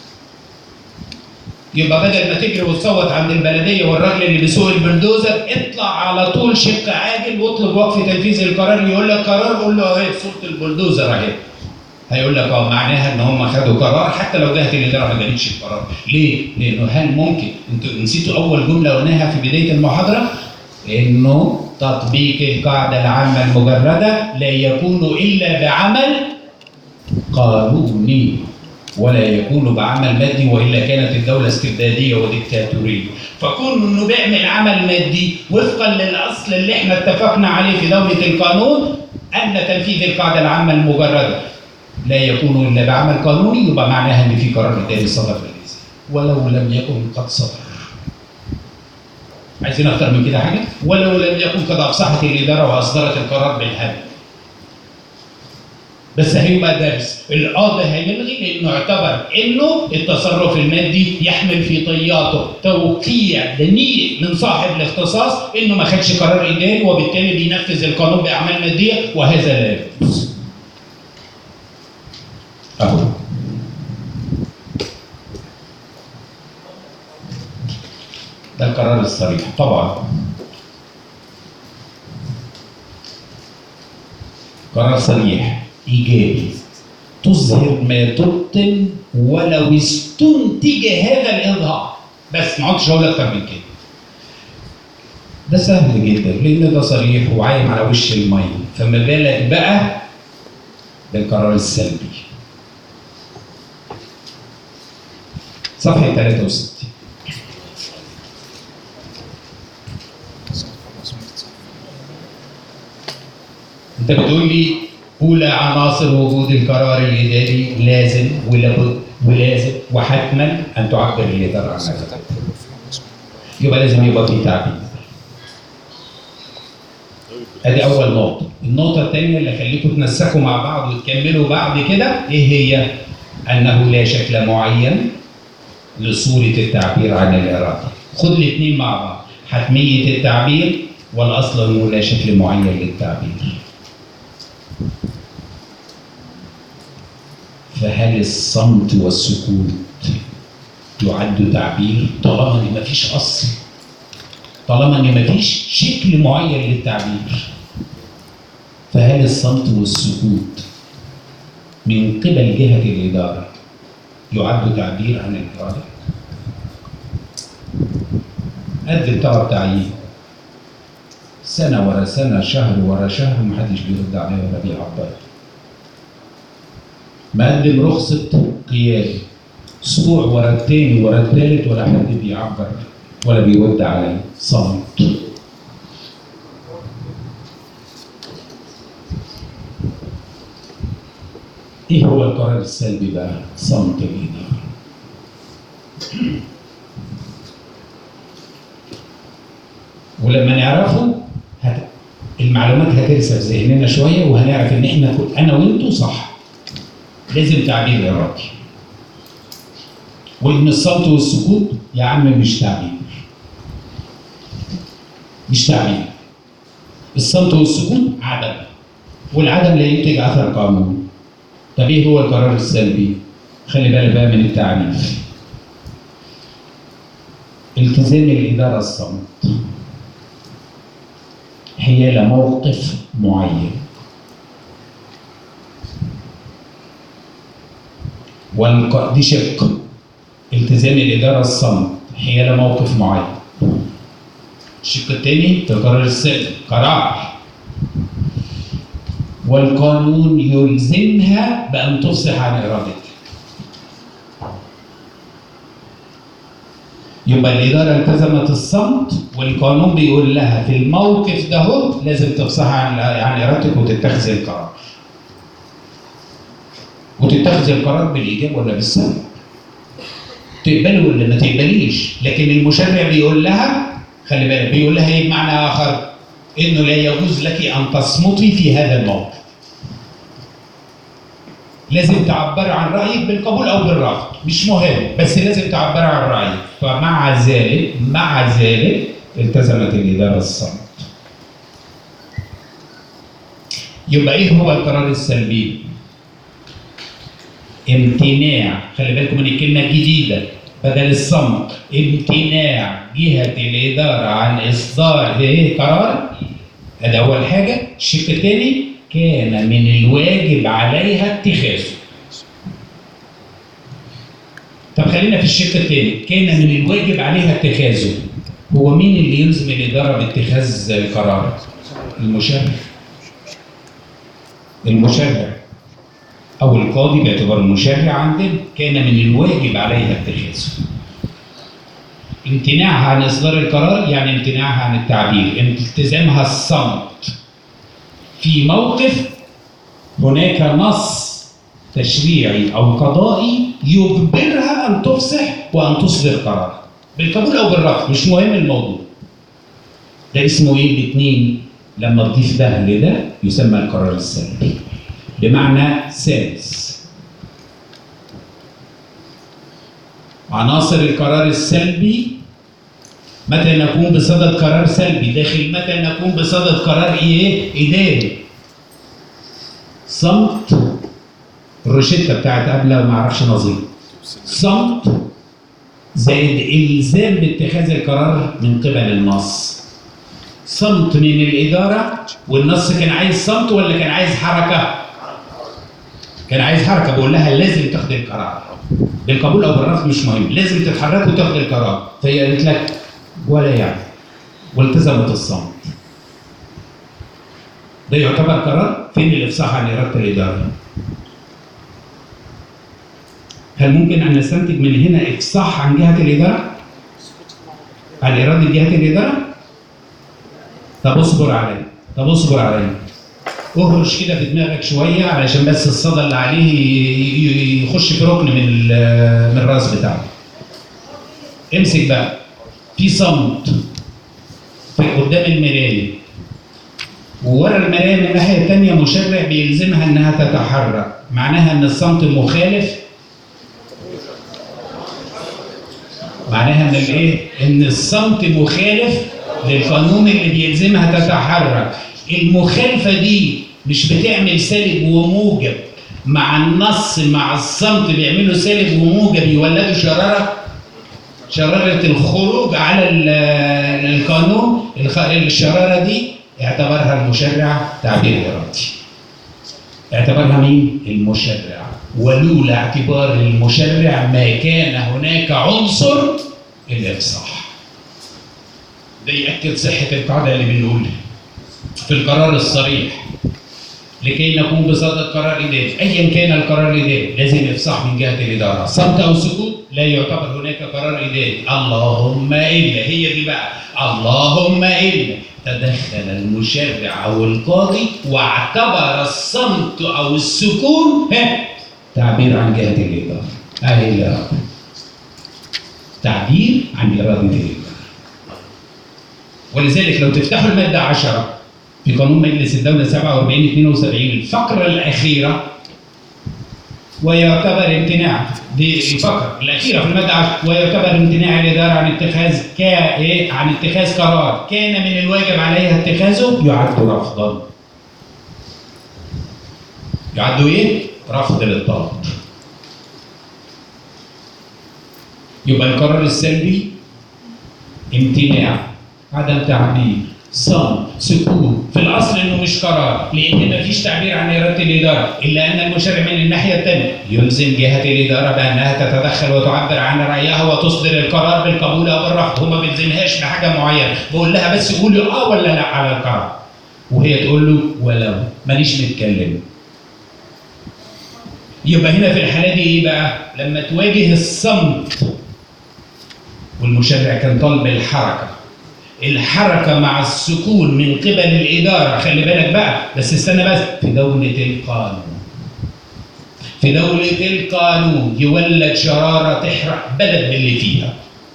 يبقى بدل ما تجري وتصوت عند البلديه والراجل اللي بيسوق البلدوزر، اطلع على طول شق عاجل واطلب وقف تنفيذ القرار. يقول لك قرار، قول له اهي صوره البلدوزر اهي. هيقول لك اه معناها ان هم خدوا قرار حتى لو جهه الاداره ما جابتش القرار. ليه؟ لانه هل ممكن، انتوا نسيتوا اول جمله قلناها في بدايه المحاضره؟ انه تطبيق القاعدة العامة المجردة لا يكون إلا بعمل قانوني ولا يكون بعمل مادي، وإلا كانت الدولة استبدادية وديكتاتورية. فكون إنه بيعمل عمل مادي وفقا للأصل اللي إحنا اتفقنا عليه في دولة القانون أن تنفيذ القاعدة العامة المجردة لا يكون إلا بعمل قانوني، يبقى معناها إن في قرار إداري صدر بالإذن ولو لم يكن قد صدر. عايزين اكتر من كده حاجه؟ ولو لم يكن قد افصحت الاداره واصدرت القرار بالهدف. بس هيبقى درس، القاضي هيلغي لانه اعتبر انه التصرف المادي يحمل في طياته توقيع دليل من صاحب الاختصاص انه ما خدش قرار اداري وبالتالي بينفذ القانون باعمال ماديه، وهذا لا يجوز. اهو ده القرار الصريح. طبعا قرار صريح ايجابي تظهر ما تبطن ولو استنتج هذا الاظهار، بس ما عدتش هقول اكتر من كده. ده سهل جدا لان ده صريح وعايم على وش الميه، فما بالك بقى بالقرار السلبي. صفحه ثلاثة وستين. انت بتقول لي اولى عناصر وجود القرار الاداري لازم ولابد ولازم وحتما ان تعبر الاداره عن هذا. يبقى لازم يبقى في تعبير. ادي اول نقطه. النقطه الثانيه اللي خليكم تنسقوا مع بعض وتكملوا بعد كده ايه هي؟ انه لا شكل معين لصوره التعبير عن الاراده. خد الاثنين مع بعض، حتميه التعبير والاصل انه لا شكل معين للتعبير. فهل الصمت والسكوت يعد تعبير؟ طالما ان مفيش اصل، طالما ان مفيش شكل معين للتعبير، فهل الصمت والسكوت من قبل جهة الإدارة يعد تعبير عن الإرادة؟ قدم طلب تعيين سنة ورا سنة، شهر ورا شهر، محدش بيرد عليه ولا بيعبر. مقدم رخصة قيادة أسبوع ورا التاني ورا التالت ولا حد بيعبر ولا بيرد عليه، صمت. ايه هو القرار السلبي بقى؟ صمت الإدارة. ولما نعرفه هت... المعلومات هترسى في ذهننا شويه، وهنعرف ان احنا كل... انا وانتوا صح. لازم تعبير ارادي. وان الصمت والسكوت يا عم مش تعبير. مش تعبير. الصمت والسكوت عدم. والعدم لا ينتج اثر قانوني. طب ايه هو القرار السلبي؟ خلي بالك بقى من التعريف. التزام الاداره الصمت حيال موقف معين، والق... دي شق. التزام الاداره الصمت حيال موقف معين. الشق الثاني في القرار السلبي قرار، والقانون يلزمها بأن تفصح عن إرادتها. يبقى الإدارة التزمت الصمت، والقانون بيقول لها في الموقف ده هو لازم تفصح عن عن إرادتك وتتخذ القرار. وتتخذ القرار بالإيجاب ولا بالسلب. تقبله ولا ما تقبليش، لكن المشرع بيقول لها خلي بالك، بيقول لها ايه بمعنى آخر؟ إنه لا يجوز لك أن تصمتي في هذا الموقف. لازم تعبر عن رأيك بالقبول أو بالرفض، مش مهم، بس لازم تعبر عن رأيك. فمع ذلك مع ذلك التزمت الإدارة الصمت. يبقى إيه هو القرار السلبي؟ امتناع، خلي بالكم من الكلمة الجديدة بدل الصمت، امتناع جهة الإدارة عن إصدار إيه قرار. هذا أول حاجة. الشق الثاني كان من الواجب عليها اتخاذه. طب خلينا في الشق الثاني، كان من الواجب عليها اتخاذه. هو مين اللي يلزم الإدارة باتخاذ القرار؟ المشرع. المشرع أو القاضي باعتبار المشرع عندنا كان من الواجب عليها اتخاذه. امتناعها عن إصدار القرار يعني امتناعها عن التعبير، التزامها الصمت في موقف هناك نص تشريعي أو قضائي يجبرها أن تفصح وأن تصدر قرار بالقبول أو بالرفض، مش مهم الموضوع. ده اسمه إيه الاثنين؟ لما تضيف ده لده يسمى القرار السلبي. بمعنى ثالث، عناصر القرار السلبي: متى نكون بصدد قرار سلبي داخل متى نكون بصدد قرار ايه؟ اداري. صمت، الروشته بتاعت قبل ما اعرفش نظير. صمت زائد الزام باتخاذ القرار من قبل النص. صمت من الاداره، والنص كان عايز صمت ولا كان عايز حركه؟ كان عايز حركه، بقول لها لازم تاخد القرار بالقبول او بالرفض مش مهم، لازم تتحرك وتاخد القرار. فهي قالت لك ولا يعني، والتزمت الصمت. ده يعتبر قرار. فين الافصاح عن اراده الاداره؟ هل ممكن ان نستنتج من هنا افصاح عن جهه الاداره؟ عن اراده جهه الاداره؟ طب اصبر عليا، طب اصبر عليا. اهرش كده في دماغك شويه علشان بس الصدى اللي عليه يخش في ركن من من الراس بتاعه. امسك بقى. في صمت في قدام المرايه وورا المرايه من الناحيه الثانيه مشرع بيلزمها انها تتحرك، معناها ان الصمت مخالف، معناها ان الايه؟ ان الصمت مخالف للقانون اللي بيلزمها تتحرك. المخالفه دي مش بتعمل سالب وموجب مع النص، مع الصمت بيعملوا سالب وموجب يولدوا شراره، شراره الخروج على القانون. الشراره دي اعتبرها المشرع تعبير ارادي. اعتبرها مين؟ المشرع. ولولا اعتبار المشرع ما كان هناك عنصر الافصاح. ده يأكد صحة القاعدة اللي بنقولها في القرار الصريح. لكي نكون بصدد قرار إداري، أيا كان القرار الإداري لازم إفصاح من جهة الإدارة، صمت أو سكوت لا يعتبر هناك قرار إداري. اللهم إلا، هي دي بقى، اللهم إلا تدخل المشرع أو القاضي واعتبر الصمت أو السكون ها تعبير عن جهة الإدارة. أهي الإرادة. تعبير عن إرادة الإدارة. ولذلك لو تفتحوا المادة عشرة في قانون مجلس الدولة سبعة وأربعين اثنين وسبعين الفقرة الأخيرة، ويعتبر امتناع، دي الفقرة الأخيرة في المادة عشرة، ويعتبر امتناع الإدارة عن اتخاذ كا إيه عن اتخاذ قرار كان من الواجب عليها اتخاذه يعد رفضا. يعد إيه؟ رفض للطلب. يبقى القرار السلبي امتناع، عدم تعبير، صمت، سكون، في الاصل انه مش قرار لان مفيش تعبير عن اراده الاداره، الا ان المشرع من الناحيه الثانيه يلزم جهه الاداره بانها تتدخل وتعبر عن رايها وتصدر القرار بالقبول او بالرفض. هو ما بيلزمهاش بحاجه معينه، بقول لها بس قولي اه ولا لا على القرار، وهي تقول له ولو مانيش متكلم. يبقى هنا في الحاله دي ايه بقى؟ لما تواجه الصمت والمشرع كان طالب الحركه، الحركة مع السكون من قبل الإدارة، خلي بالك بقى، بس استنى بس، في دولة القانون. في دولة القانون يولد شرارة تحرق بلد باللي فيها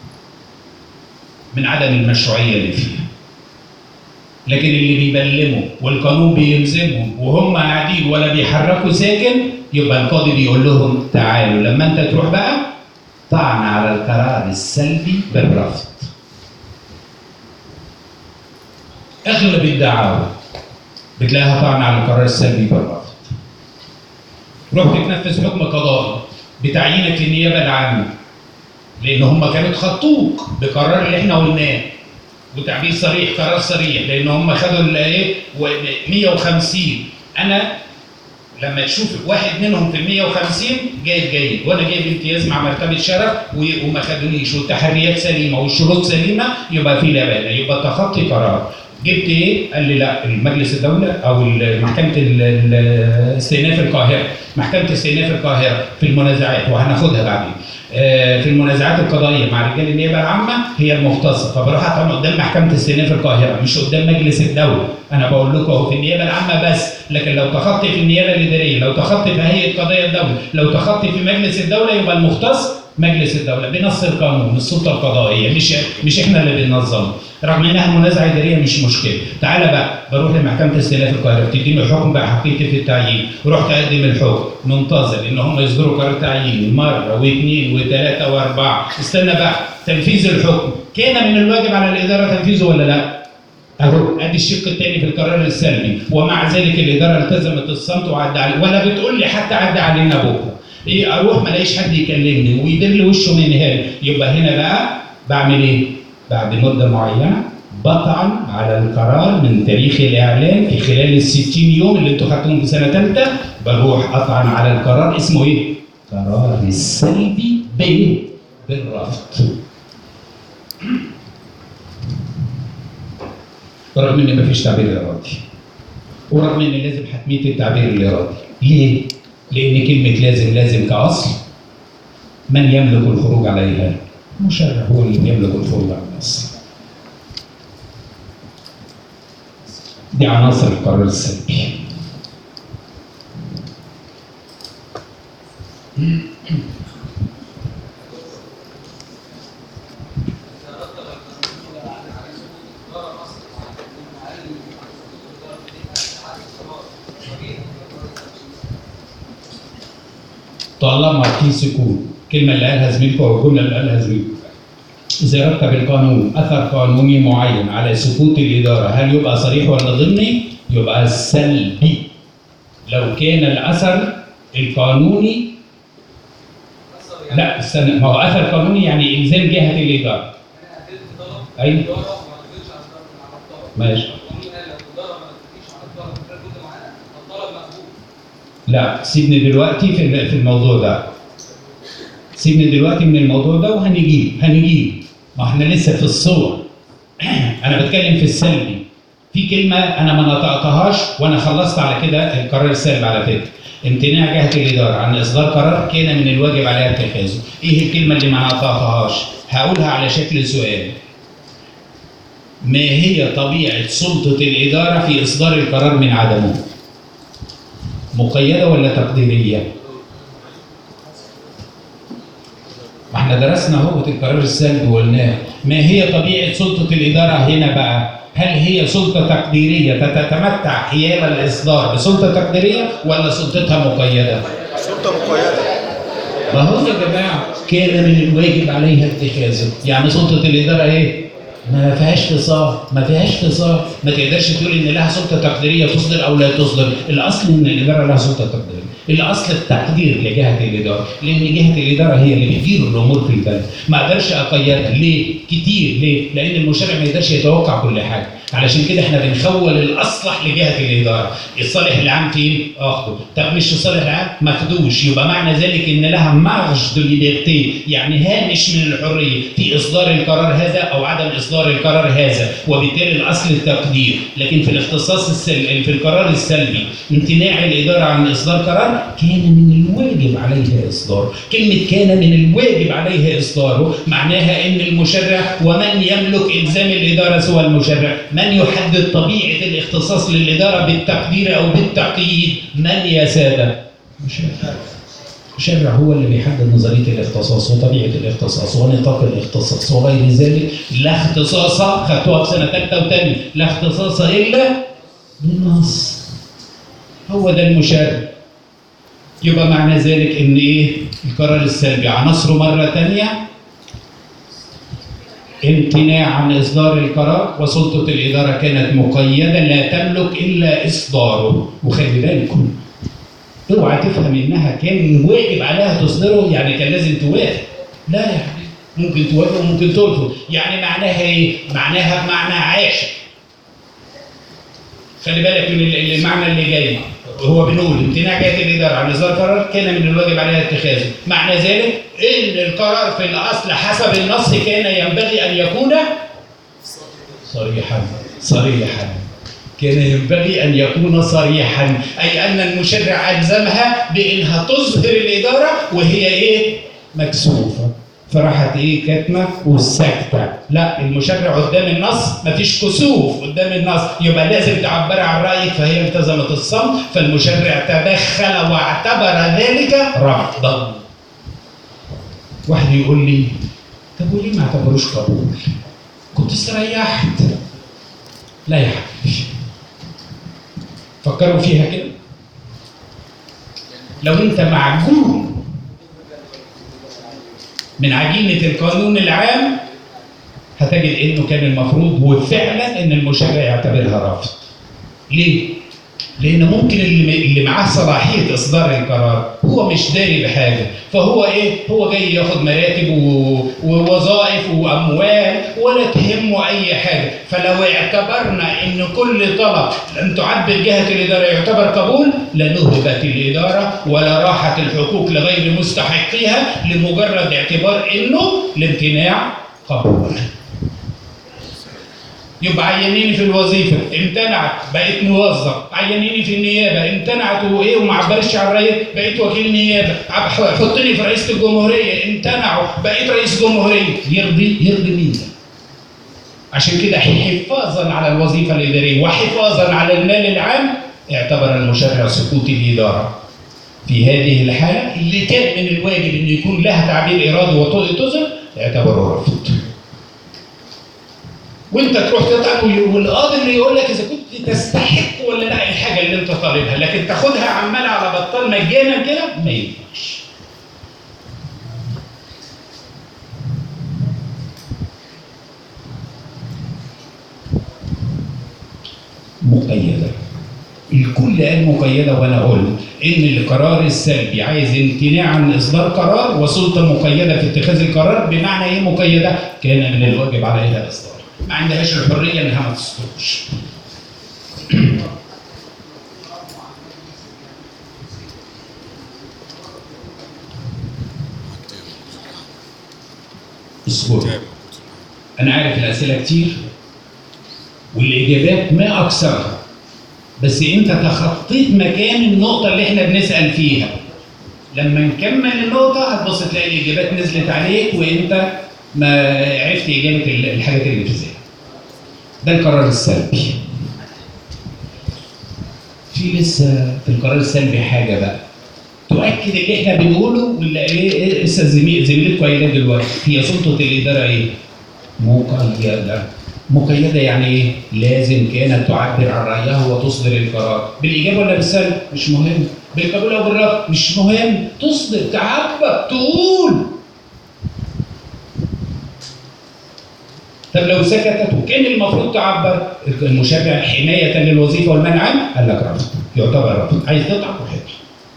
من عدم المشروعية اللي فيها. لكن اللي بيبلموا والقانون بيلزمهم وهم قاعدين ولا بيحركوا ساكن، يبقى القاضي بيقول لهم تعالوا لما انت تروح بقى طعن على القرار السلبي بالرفض. اغلب الدعاوى بتلاقيها طعن على القرار السلبي بالرفض. رحت تنفذ حكم قضائي بتعيينك في النيابه العامه، لان هم كانوا اتخطوك بقرار اللي احنا قلناه، وتعبير صريح، قرار صريح، لان هم خدوا الايه مية وخمسين. انا لما تشوف واحد منهم في ال مية وخمسين جايب جيد وانا جايب امتياز مع مرتبه شرف وما خدونيش والتحريات سليمه والشروط سليمه، يبقى في لبانه، يبقى تخطي قرار. جبت ايه؟ قال لي لا، المجلس الدوله او محكمه استئناف القاهره، محكمه استئناف القاهره في المنازعات، وهناخدها بعدين. في المنازعات القضائيه مع رجال النيابه العامه هي المختصه، فبروح اطعن قدام محكمه استئناف القاهره مش قدام مجلس الدوله. انا بقول لكم اهو في النيابه العامه بس، لكن لو تخطي في النيابه الاداريه، لو تخطي في هيئه قضايا الدوله، لو تخطي في مجلس الدوله، يبقى المختص مجلس الدوله بنص القانون، السلطه القضائيه، مش مش احنا اللي بننظمه. رغم انها منازعه اداريه مش مشكله. تعالى بقى بروح لمحكمه استئناف القاهره بتديني الحكم بقى حقيقي في التعيين، رحت اقدم الحكم، منتظر ان هم يصدروا قرار تعيين مره واثنين وثلاثه واربعه، استنى بقى تنفيذ الحكم، كان من الواجب على الاداره تنفيذه ولا لا؟ اهو ادي الشق الثاني في القرار السلبي، ومع ذلك الاداره التزمت الصمت وعدى علي، ولا بتقول لي حتى عدى علينا بكره. ايه اروح ما الاقيش حد يكلمني ويدير لي وشه من هنا، يبقى هنا بقى بعمل ايه؟ بعد مده معينه بطعن على القرار من تاريخ الاعلان في خلال ال ستين يوم اللي انتوا خدتوهم في سنه ثالثه، بروح اطعن على القرار اسمه ايه؟ قرار السلبي بايه؟ بالرفض. رغم ان مفيش تعبير ارادي، ورغم ان لازم حتميه التعبير الارادي. ليه؟ لان كلمه لازم لازم كاصل من يملك الخروج عليها؟ المشرع هو اللي يملك الخروج على النص. دي عناصر القرار السلبي. طالما في سكون. الكلمه اللي قالها زميلكم او الجمله اللي قالها زميلكم، إذا رتب القانون أثر قانوني معين على سكوت الإدارة هل يبقى صريح ولا ضمني؟ يبقى سلبي. لو كان الأثر القانوني لا استنى، ما هو أثر قانوني يعني إلزام جهة الإدارة. أيوه ماشي. لا سيبني دلوقتي في في الموضوع ده. سيبني دلوقتي من الموضوع ده وهنجيب هنجيب ما احنا لسه في الصور. انا بتكلم في السلبي. في كلمه انا ما نطقتهاش وانا خلصت على كده القرار السلبي على فكره. امتناع جهه الاداره عن اصدار قرار كان من الواجب عليها اتخاذه. ايه الكلمه اللي ما نطقتهاش؟ هقولها على شكل سؤال. ما هي طبيعه سلطه الاداره في اصدار القرار من عدمه؟ مقيده ولا تقديريه؟ ما احنا درسنا اهو القرار السلبي وقلناه. ما هي طبيعه سلطه الاداره هنا بقى؟ هل هي سلطه تقديريه تتمتع حيال الاصدار بسلطه تقديريه ولا سلطتها مقيده؟ سلطه مقيده. ما هو يا جماعه كان من الواجب عليها اتخاذه، يعني سلطه الاداره ايه؟ ما فيهاش فصال، ما فيهاش فصال، ما تقدرش تقول ان لها سلطه تقديريه تصدر او لا تصدر، الاصل ان الاداره لها سلطه تقديريه، الاصل التقدير لجهه الاداره، لان جهه الاداره هي اللي بتدير الامور في البلد، ما اقدرش اقيدها، ليه؟ كتير، ليه؟ لان المشرع ما يقدرش يتوقع كل حاجه، علشان كده احنا بنخول الاصلح لجهه الاداره، الصالح العام فين؟ اخده، طب مش الصالح العام ماخدوش، يبقى معنى ذلك ان لها مارج دو ليبرتي، يعني هامش من الحريه في اصدار القرار هذا او عدم اصدار القرار هذا، وبالتالي الاصل التقدير، لكن في الاختصاص السلبي في القرار السلبي امتناع الاداره عن اصدار قرار كان من الواجب عليها اصداره، كلمه كان من الواجب عليها اصداره معناها ان المشرع ومن يملك الزام الاداره سوى المشرع، من يحدد طبيعه الاختصاص للاداره بالتقدير او بالتقييد؟ من يا ساده؟ المشرع. المشرع هو اللي بيحدد نظريه الاختصاص وطبيعه الاختصاص ونطاق الاختصاص وغير ذلك، لا اختصاص خدتوها في سنه ثالثه وثانيه، لا اختصاص الا بالنص. هو ده المشرع. يبقى معنى ذلك ان ايه؟ القرار السلبي عناصره مره ثانيه امتناع عن اصدار القرار، وسلطه الاداره كانت مقيده لا تملك الا اصداره، وخلي بالكم اوعى تفهم انها كان واجب عليها تصدره يعني كان لازم توافق، لا يا حبيبي، ممكن توافق وممكن ترفض، يعني معناها ايه؟ معناها بمعنى عاشق. خلي بالك من المعنى اللي جاي، هو بنقول امتناع جهه الاداره عن اصدار قرار كان من الواجب عليها اتخاذه، معنى ذلك ان القرار في الاصل حسب النص كان ينبغي ان يكون صريحا صريحا كان ينبغي ان يكون صريحا، اي ان المشرع الزمها بانها تظهر الاداره وهي ايه؟ مكسوفه، فراحت ايه؟ كاتمه وساكته. لا، المشرع قدام النص مفيش كسوف قدام النص، يبقى لازم تعبر عن رايك، فهي التزمت الصمت، فالمشرع تدخل واعتبر ذلك رفضا. واحد يقول لي طب وليه ما اعتبروش قبول؟ كنت استريحت. لا يا حبيبي، فكروا فيها كده. لو انت معجون من عجينة القانون العام هتجد انه كان المفروض وفعلا ان المشرع يعتبرها رفض. ليه؟ لان ممكن اللي اللي معاه صلاحيه اصدار القرار هو مش داري بحاجه، فهو ايه؟ هو جاي ياخد مراتب ووظائف واموال ولا تهمه اي حاجه، فلو اعتبرنا ان كل طلب لم تعبر جهه الاداره يعتبر قبول لنهبت الاداره ولا راحت الحقوق لغير مستحقيها لمجرد اعتبار انه الامتناع قبول. يبقى عينيني في الوظيفه امتنعت بقيت موظف، عينيني في النيابه امتنعت وايه وما عبرش عن رايي بقيت وكيل نيابه، حطني في رئيسه الجمهوريه امتنعوا بقيت رئيس جمهوريه. يرضي يرضي مين؟ عشان كده حفاظا على الوظيفه الاداريه وحفاظا على المال العام اعتبر المشرع سقوط الاداره في هذه الحاله اللي كان من الواجب ان يكون لها تعبير ارادي وتظهر اعتبره رفض. وانت تروح تطعن والقاضي اللي يقول لك اذا كنت تستحق ولا لا الحاجه اللي انت طالبها، لكن تاخدها عمال على بطال مجانا كده ما ينفعش. مقيده. الكل قال مقيده، وانا قلت ان القرار السلبي عايز امتناع عن اصدار قرار وسلطه مقيده في اتخاذ القرار. بمعنى ايه مقيده؟ كان من الواجب عليها الاصدار، ما عندهاش الحريه انها ما تصدرش. اصبر، انا عارف الاسئله كتير والاجابات ما اكثرها، بس انت تخطيت مكان النقطه اللي احنا بنسال فيها. لما نكمل النقطه هتبص تلاقي الاجابات نزلت عليك وانت ما عرفت اجابه الحاجات اللي في ذهنك. ده القرار السلبي. في لسه في القرار السلبي حاجه بقى تؤكد اللي احنا بنقوله، ولا ايه؟ لسه زميل زميلتكم قايله دلوقتي، هي سلطه الاداره ايه؟ مقيده. مقيده يعني ايه؟ لازم كانت تعبر عن رايها وتصدر القرار بالايجاب ولا بالسلب؟ مش مهم. بالقبول او بالرفض؟ مش مهم. تصدر، تعبر، تقول. طب لو سكتت وكان المفروض تعبر، المشرع حمايه للوظيفه والمنع عنها قال لك رفض، يعتبر رفض. عايز تطلع روح اطلع.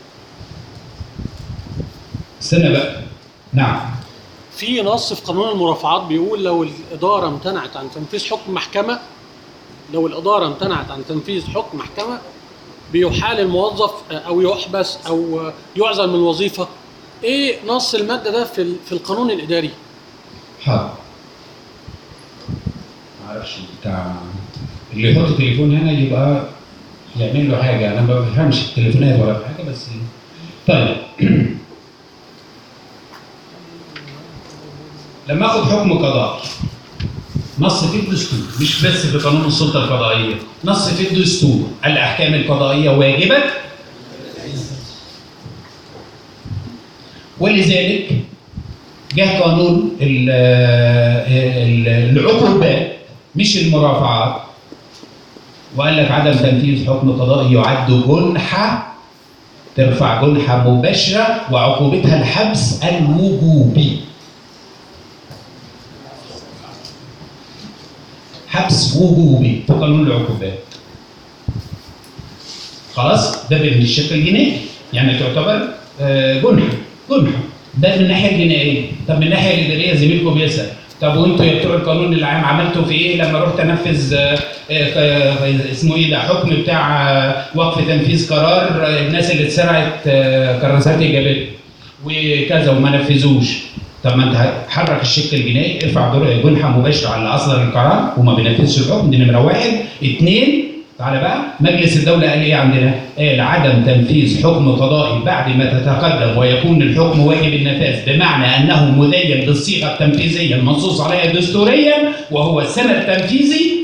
استنى بقى. نعم. في نص في قانون المرافعات بيقول لو الإدارة امتنعت عن تنفيذ حكم محكمة لو الإدارة امتنعت عن تنفيذ حكم محكمة بيحال الموظف أو يحبس أو يعزل من الوظيفة. إيه نص المادة ده في في القانون الإداري؟ حاضر. معرفش بتاع اللي يحط تليفون هنا يبقى يعمل له حاجة. أنا ما بفهمش التليفونات ولا حاجة بس. طيب. لما اخد حكم قضائي نص في الدستور، مش بس في قانون السلطه القضائيه، نص في الدستور الاحكام القضائيه واجبه، ولذلك جه قانون العقوبات مش المرافعات وقال لك عدم تنفيذ حكم قضائي يعد جنحه، ترفع جنحه مباشره وعقوبتها الحبس الوجوبي. حبس وجوبي في قانون العقوبات. خلاص؟ ده من الشق الجنائي، يعني تعتبر جنحه جنحه. ده من الناحيه الجنائيه. طب من الناحيه الاداريه زميلكم بيسال، طب وانتوا يا بتوع القانون العام عملتوا في ايه لما رحت انفذ اسمه ايه ده حكم بتاع وقف تنفيذ قرار الناس اللي اتسرقت كراسات ايجابيه وكذا وما نفذوش؟ طب ما انت حرك الشق الجنائي، ارفع جنحه مباشره على اصدر القرار وما بينفذش الحكم. دي نمره واحد. اثنين، تعالى بقى، مجلس الدوله قال ايه عندنا؟ قال عدم تنفيذ حكم قضائي بعد ما تتقدم ويكون الحكم واجب النفاذ بمعنى انه مدين بالصيغه التنفيذيه المنصوص عليها دستوريا وهو السند التنفيذي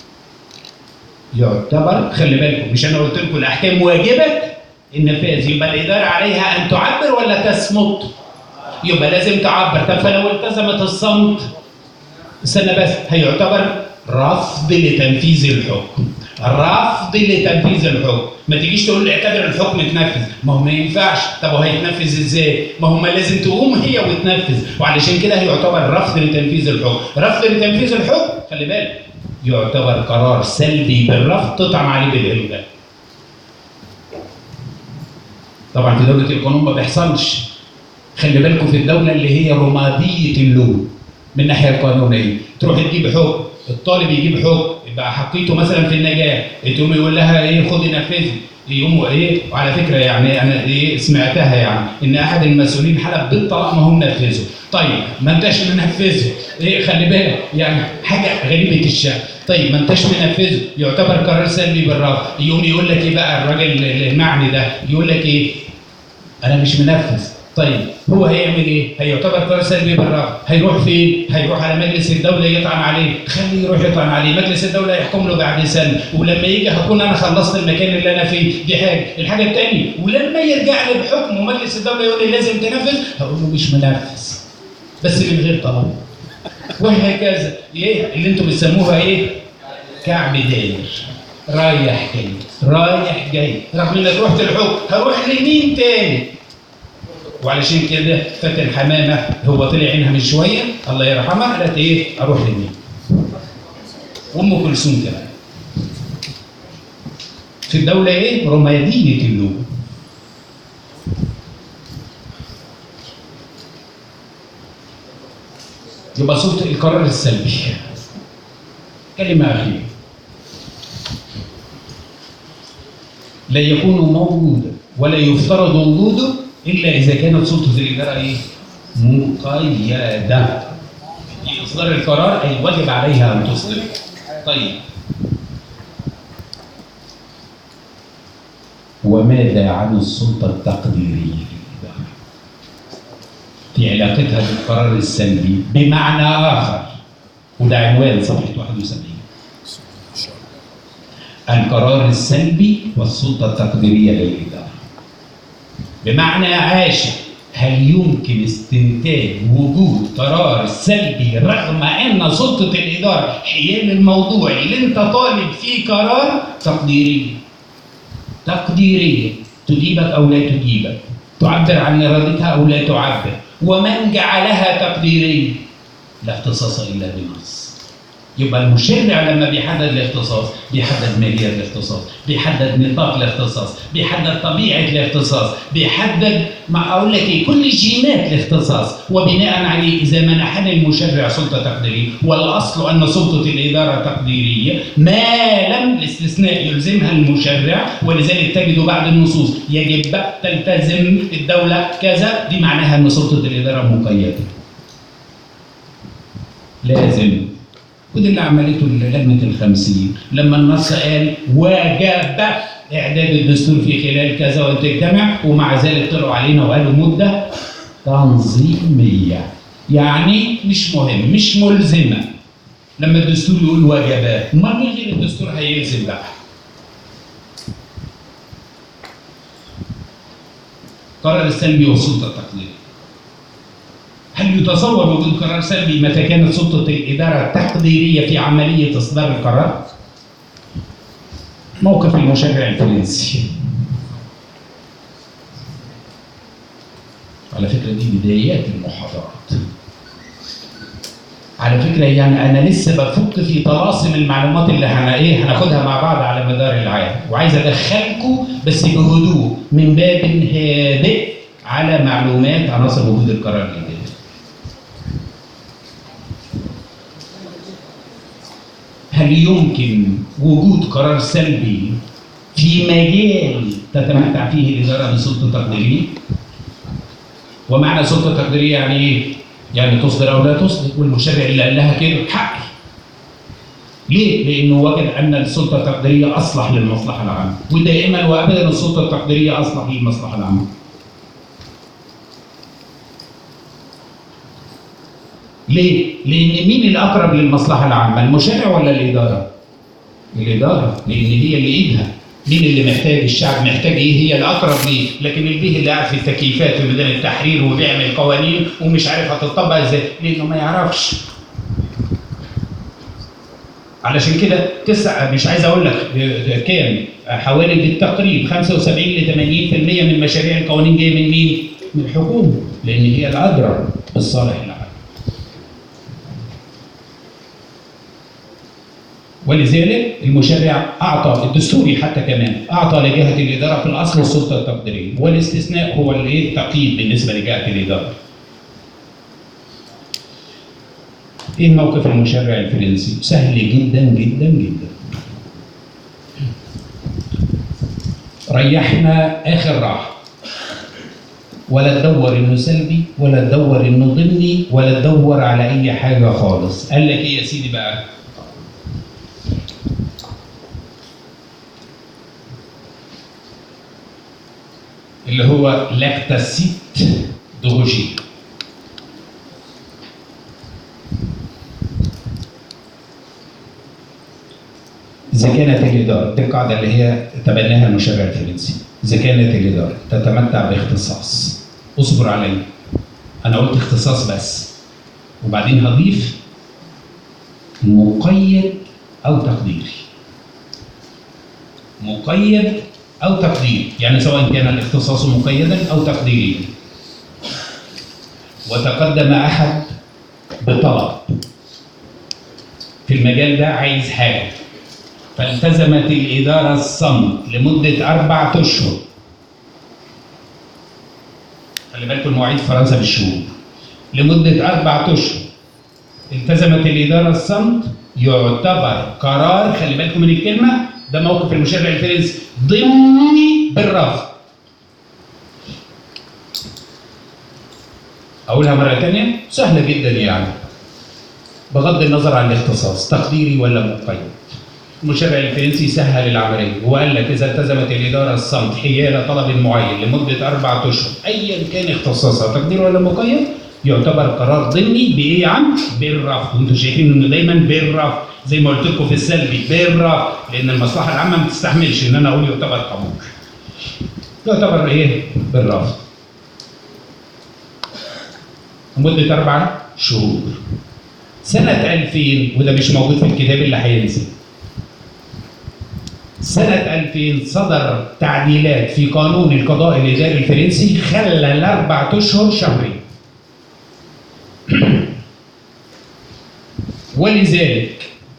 يعتبر. خلي بالكم، مش انا قلت لكم الاحكام واجبه النفاذ، يبقى الاداره عليها ان تعبر ولا تصمت؟ يبقى لازم تعبر. طب فلو التزمت الصمت، استنى بس، هيعتبر رفض لتنفيذ الحكم. رفض لتنفيذ الحكم. ما تجيش تقول لي اعتبر الحكم اتنفذ، ما هو ما ينفعش. طب هو هيتنفذ ازاي؟ ما هم لازم تقوم هي وتنفذ، وعلشان كده هيعتبر رفض لتنفيذ الحكم. رفض لتنفيذ الحكم خلي بالك يعتبر قرار سلبي بالرفض تطعن عليه بالالغاء. طبعا في دوله القانون ما بيحصلش. خلي بالكم في الدوله اللي هي رماديه اللون من الناحيه القانونيه، تروح تجيب حكم، الطالب يجيب حكم يبقى حقيته مثلا في النجاه، تقوم يقول لها ايه خدي نفذي، يقوموا ايه. وعلى فكره يعني انا ايه سمعتها يعني ان احد المسؤولين حلف بالطلاق ما هم نفذوا. طيب ما انتش منفذه، ايه خلي بالك يعني حاجه غريبه الشأن. طيب ما انتش منفذه يعتبر قرار سلبي بالرفض. يقوم يقول لك ايه بقى الراجل المعني ده، يقول لك ايه انا مش منفذ. طيب هو هيعمل ايه؟ هيعتبر قرار سلبي بالرفض، هيروح فين؟ هيروح على مجلس الدوله يطعن عليه، خليه يروح يطعن عليه، مجلس الدوله يحكم له بعد سنه، ولما يجي هكون انا خلصت المكان اللي انا فيه، دي حاجه، الحاجه الثانيه، ولما يرجع لي بحكم ومجلس الدوله يقول لي لازم تنفذ، هقول له مش منفذ بس من غير طلب. وهكذا، ايه اللي انتم بتسموها ايه؟ كعب داير، رايح جاي رايح جاي، رغم انك رحت الحكم هروح لمين تاني؟ وعلشان كده فاتن حمامه هو طلع عينها من شويه الله يرحمها قالت ايه؟ اروح لمين؟ وام كلثوم كمان. في الدولة إيه؟ رمادية اللغة. يبقى صورة القرار السلبي. كلمة أخيرة. لا يكون موجودا ولا يفترض وجوده إلا إذا كانت سلطة الإدارة إيه؟ مقيدة. في إصدار القرار أي واجب عليها أن تصدر. طيب. وماذا عن السلطة التقديرية للإدارة؟ في علاقتها بالقرار السلبي بمعنى آخر، وده عنوان صفحة واحد وسبعين. القرار السلبي والسلطة التقديرية للإدارة. بمعنى عاشر، هل يمكن استنتاج وجود قرار سلبي رغم أن سلطة الإدارة حيال الموضوع اللي أنت طالب فيه قرار تقديري؟ تقديرية، تجيبك أو لا تجيبك، تعبر عن إرادتها أو لا تعبر، ومن جعلها تقديرية؟ لا اختصاص إلا بنص. يبقى المشرع لما بيحدد الاختصاص بيحدد ماهية الاختصاص، بيحدد نطاق الاختصاص، بيحدد طبيعة الاختصاص، بيحدد ما أقول لك إيه كل جينات الاختصاص، وبناء عليه إذا منحني المشرع سلطة تقديرية، والأصل أن سلطة الإدارة تقديرية ما لم الاستثناء يلزمها المشرع، ولذلك تجد بعض النصوص يجب تلتزم الدولة كذا، دي معناها أن سلطة الإدارة مقيدة. لازم. وده اللي عملته لجنة الخمسين لما النص قال واجب إعداد الدستور في خلال كذا وتجتمع، ومع ذلك طلعوا علينا وقالوا مدة تنظيمية، يعني مش مهم مش ملزمة. لما الدستور يقول واجبات، امال مين غير الدستور هيلزم بقى؟ قرار السلبي والسلطة التقديرية. هل يتصور وجود قرار سلبي متى كانت سلطة الإدارة تقديرية في عملية إصدار القرار؟ موقف المشرع الفرنسي. على فكرة دي بدايات المحاضرات. على فكرة يعني أنا لسه بفك في طلاسم المعلومات اللي هنا إيه هناخدها مع بعض على مدار العام، وعايز أدخلكم بس بهدوء من باب هادئ على معلومات عناصر وجود القرار الإداري. هل يمكن وجود قرار سلبي في مجال تتمتع فيه الإدارة بسلطة تقديرية؟ ومعنى سلطة تقديرية يعني إيه؟ يعني تصدر أو لا تصدر، والمشرع اللي قال لها كده حقي. ليه؟ لأنه وجد أن السلطة التقديرية أصلح للمصلحة العامة، ودائما وأبدا السلطة التقديرية أصلح للمصلحة العامة. ليه؟ لأن مين الأقرب للمصلحة العامة؟ المشرع ولا الإدارة؟ الإدارة، لأن هي اللي إيدها. مين اللي محتاج؟ الشعب محتاج إيه؟ هي الأقرب ليه، لكن البيه اللي قاعد في التكييفات في ميدان التحرير وبيعمل قوانين ومش عارف هتطبق إزاي، لأنه ما يعرفش. علشان كده تسعة مش عايز أقول لك كام، حوالي بالتقريب خمسة وسبعين ل ثمانين بالمئة من مشاريع القوانين جاية من مين؟ من الحكومة، لأن هي الأدرى بالصالح العام. ولذلك المشرع اعطى الدستوري حتى كمان اعطى لجهه الاداره في الاصل السلطه التقديريه، والاستثناء هو الايه؟ التقييد بالنسبه لجهه الاداره. ايه موقف المشرع الفرنسي؟ سهل جدا جدا جدا. ريحنا اخر راحه. ولا تدور انه سلبي ولا تدور انه ضمني ولا تدور على اي حاجه خالص. قال لك ايه يا سيدي بقى؟ اللي هو لاكتاسيت دوجي. إذا كانت الإدارة، دي القاعدة اللي هي تبناها المشرع الفرنسي، إذا كانت الإدارة تتمتع باختصاص، اصبر علي، أنا قلت اختصاص بس، وبعدين هضيف مقيد أو تقديري. مقيد أو تقديري، يعني سواء كان الاختصاص مقيدا أو تقديريا. وتقدم أحد بطلب في المجال ده، عايز حاجة، فالتزمت الإدارة الصمت لمدة أربعة أشهر. خلي بالكم مواعيد فرنسا بالشهور. لمدة أربعة أشهر التزمت الإدارة الصمت، يعتبر قرار، خلي بالكم من الكلمة، ده موقف المشرع الفرنسي ضمني بالرفض. أقولها مرة تانية سهلة جدا يعني، بغض النظر عن الاختصاص تقديري ولا مقيد. المشرع الفرنسي سهل العملية وقال لك إذا التزمت الإدارة الصمت حيال طلب معين لمدة أربعة أشهر أيا كان اختصاصها تقدير ولا مقيد، يعتبر قرار ضمني بإيه يا عم؟ بالرفض. وأنتم شايفين إنه دايما بالرفض، زي ما قلت لكم في السلبي بالرفض، لأن المصلحة العامة ما تستحملش إن أنا أقول يعتبر قبول. يعتبر إيه؟ بالرفض. لمدة أربع شهور. سنة ألفين، وده مش موجود في الكتاب اللي هينزل. سنة ألفين صدر تعديلات في قانون القضاء الإداري الفرنسي خلى الأربع أشهر شهرين. ولذلك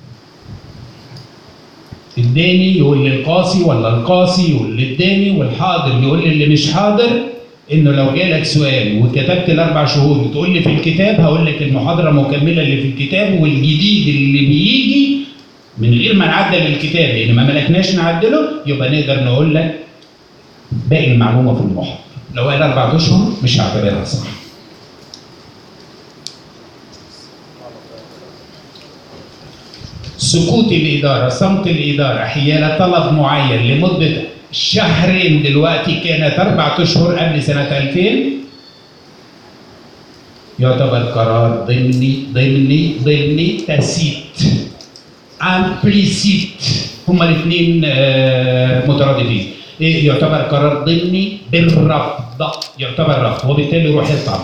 الداني يقول للقاصي ولا القاصي يقول للداني والحاضر يقول للي مش حاضر انه لو جالك سؤال وكتبت الاربع شهور وتقول لي في الكتاب هقول لك المحاضره مكمله اللي في الكتاب، والجديد اللي بيجي من غير ما نعدل الكتاب لان ما ملكناش نعدله يبقى نقدر نقول لك باقي المعلومه في المحاضره. لو قال اربع اشهر مش هعتبرها صح. سكوت الاداره، صمت الاداره حيال طلب معين لمده شهرين، دلوقتي كانت أربعة أشهر قبل سنة ألفين، يعتبر قرار ضمني ضمني ضمني تاسيت امبليسيت، هما الاثنين مترادفين. إيه يعتبر قرار ضمني بالرفض، يعتبر رفض وبالتالي يروح يطعن.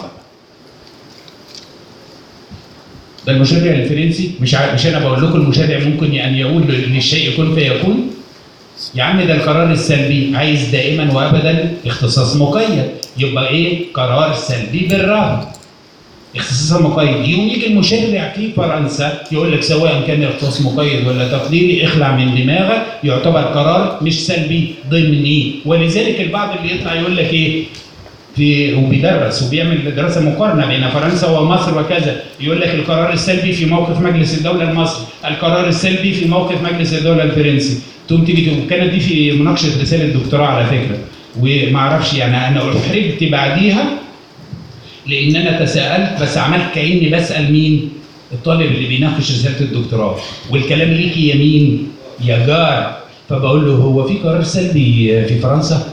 ده المشرع الفرنسي، مش ع... مش انا بقول لكم المشرع ممكن يعني يقول للشيء يكون فيكون. يا عم ده القرار السلبي عايز دائما وابدا اختصاص مقيد، يبقى ايه؟ قرار سلبي بالرفض. اختصاص مقيد، يوم يجي المشرع في فرنسا يقول لك سواء كان اختصاص مقيد ولا تقديري اخلع من دماغك، يعتبر قرار مش سلبي ضمني. ولذلك البعض اللي يطلع يقول لك ايه؟ في وبيدرس وبيعمل دراسه مقارنه بين فرنسا ومصر وكذا، يقول لك القرار السلبي في موقف مجلس الدوله المصري، القرار السلبي في موقف مجلس الدوله الفرنسي. تقوم تيجي وكانت دي في مناقشه رساله دكتوراه على فكره، وما اعرفش يعني انا احرجت بعديها لان انا تساءلت، بس عملت كاني بسال مين؟ الطالب اللي بيناقش رساله الدكتوراه، والكلام ليك يا مين؟ يا جار. فبقول له هو في قرار سلبي في فرنسا؟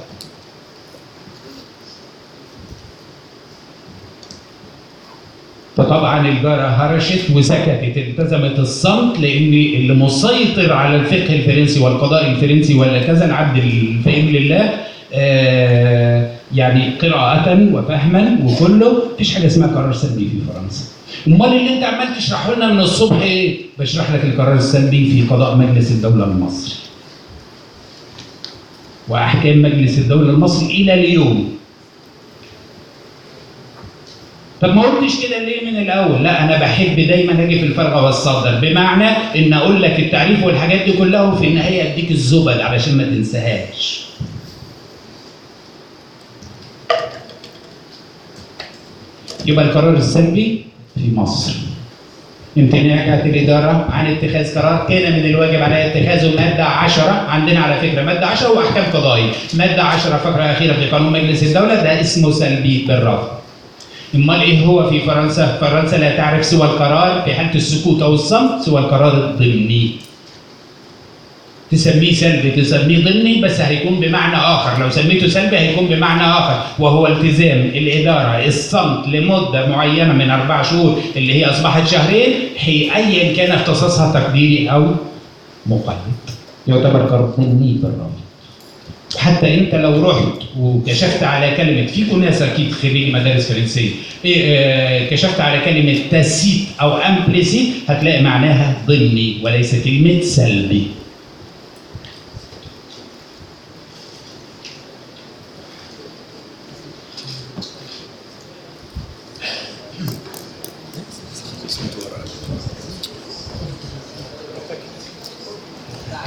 فطبعا الجارة هرشت وسكتت، التزمت الصمت، لان اللي مسيطر على الفقه الفرنسي والقضاء الفرنسي ولا كذا العبد الفقير لله آه يعني قراءة وفهما وكله، مفيش حاجة اسمها قرار سلبي في فرنسا. امال اللي انت عمال تشرحه لنا من الصبح ايه؟ بشرح لك القرار السلبي في قضاء مجلس الدولة المصري. واحكام مجلس الدولة المصري الى اليوم. طب ما قلتش كده ليه من الاول؟ لا انا بحب دايما اجي في الفرغه والصدر، بمعنى ان اقول لك التعريف والحاجات دي كلها وفي النهايه اديك الزبد علشان ما تنساهاش. يبقى القرار السلبي في مصر امتناع جهه الاداره عن اتخاذ قرار كان من الواجب عليها اتخاذه. ماده عشرة عندنا على فكره، ماده عشرة واحكام قضائيه، ماده عشرة فقره اخيره في قانون مجلس الدوله ده اسمه سلبي بالرفض. امال ايه هو في فرنسا؟ فرنسا لا تعرف سوى القرار في حاله السكوت او الصمت سوى القرار الضمني. تسميه سلبي تسميه ضمني بس هيكون بمعنى اخر، لو سميته سلبي هيكون بمعنى اخر، وهو التزام الاداره الصمت لمده معينه من اربع شهور اللي هي اصبحت شهرين، هي ايا كان اختصاصها تقديري او مقيد. يعتبر قرار ضمني بالرفض. حتى انت لو رحت وكشفت على كلمه، فيكم ناس اكيد خريج مدارس فرنسيه، إيه آه كشفت على كلمه تاسيت او امبليسيت هتلاقي معناها ضمني وليس كلمه سلبي.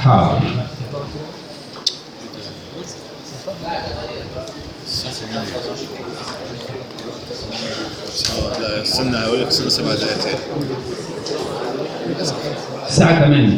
حاضر. لا استنى هقول لك استنى سبع دقايق تاني. الساعة ثمانية.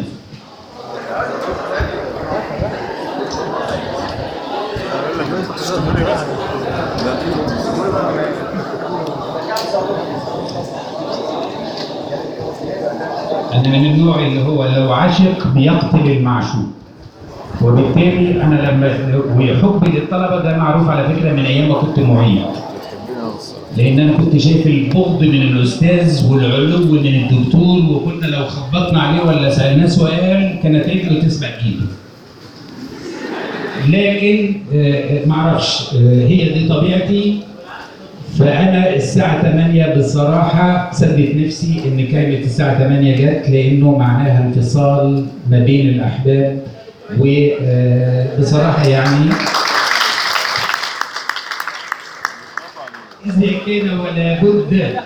أنا من النوع اللي هو لو عشق بيقتل المعشوق، وبالتالي أنا لما وحبي للطلبة ده معروف على فكرة من أيام ما كنت معيد، لأن أنا كنت شايف البغض من الأستاذ والعلو من الدكتور، وكنا لو خبطنا عليه ولا سألناه سؤال كانت رجله تسبق إيده. لكن معرفش هي دي طبيعتي. فأنا الساعة ثمانية بصراحة سدت نفسي إن كانت الساعة ثمانية جت، لأنه معناها انفصال ما بين الأحباب، وبصراحة يعني إذا كان ولا بد.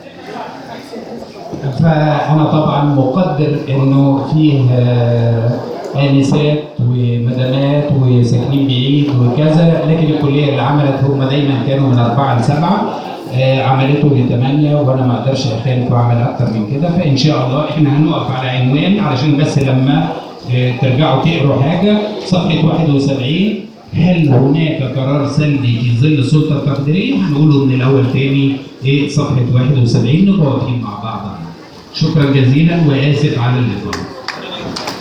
فأنا طبعا مقدر إنه فيه آنسات ومدامات وساكنين بعيد وكذا، لكن الكلية اللي عملت هم دايما كانوا من أربعة لسبعة، آه عملته لثمانية، وأنا ما أقدرش أخالف وأعمل أكتر من كده. فإن شاء الله إحنا هنقف على عنوان علشان بس لما آه ترجعوا تقروا حاجة، صفحة واحد وسبعين، هل هناك قرار سلبي في ظل السلطة التقديرية؟ هنقوله من الأول تاني إيه صفحة واحد وسبعين، نبقى واقفين مع بعض. شكرا جزيلا وآسف على الإطالة.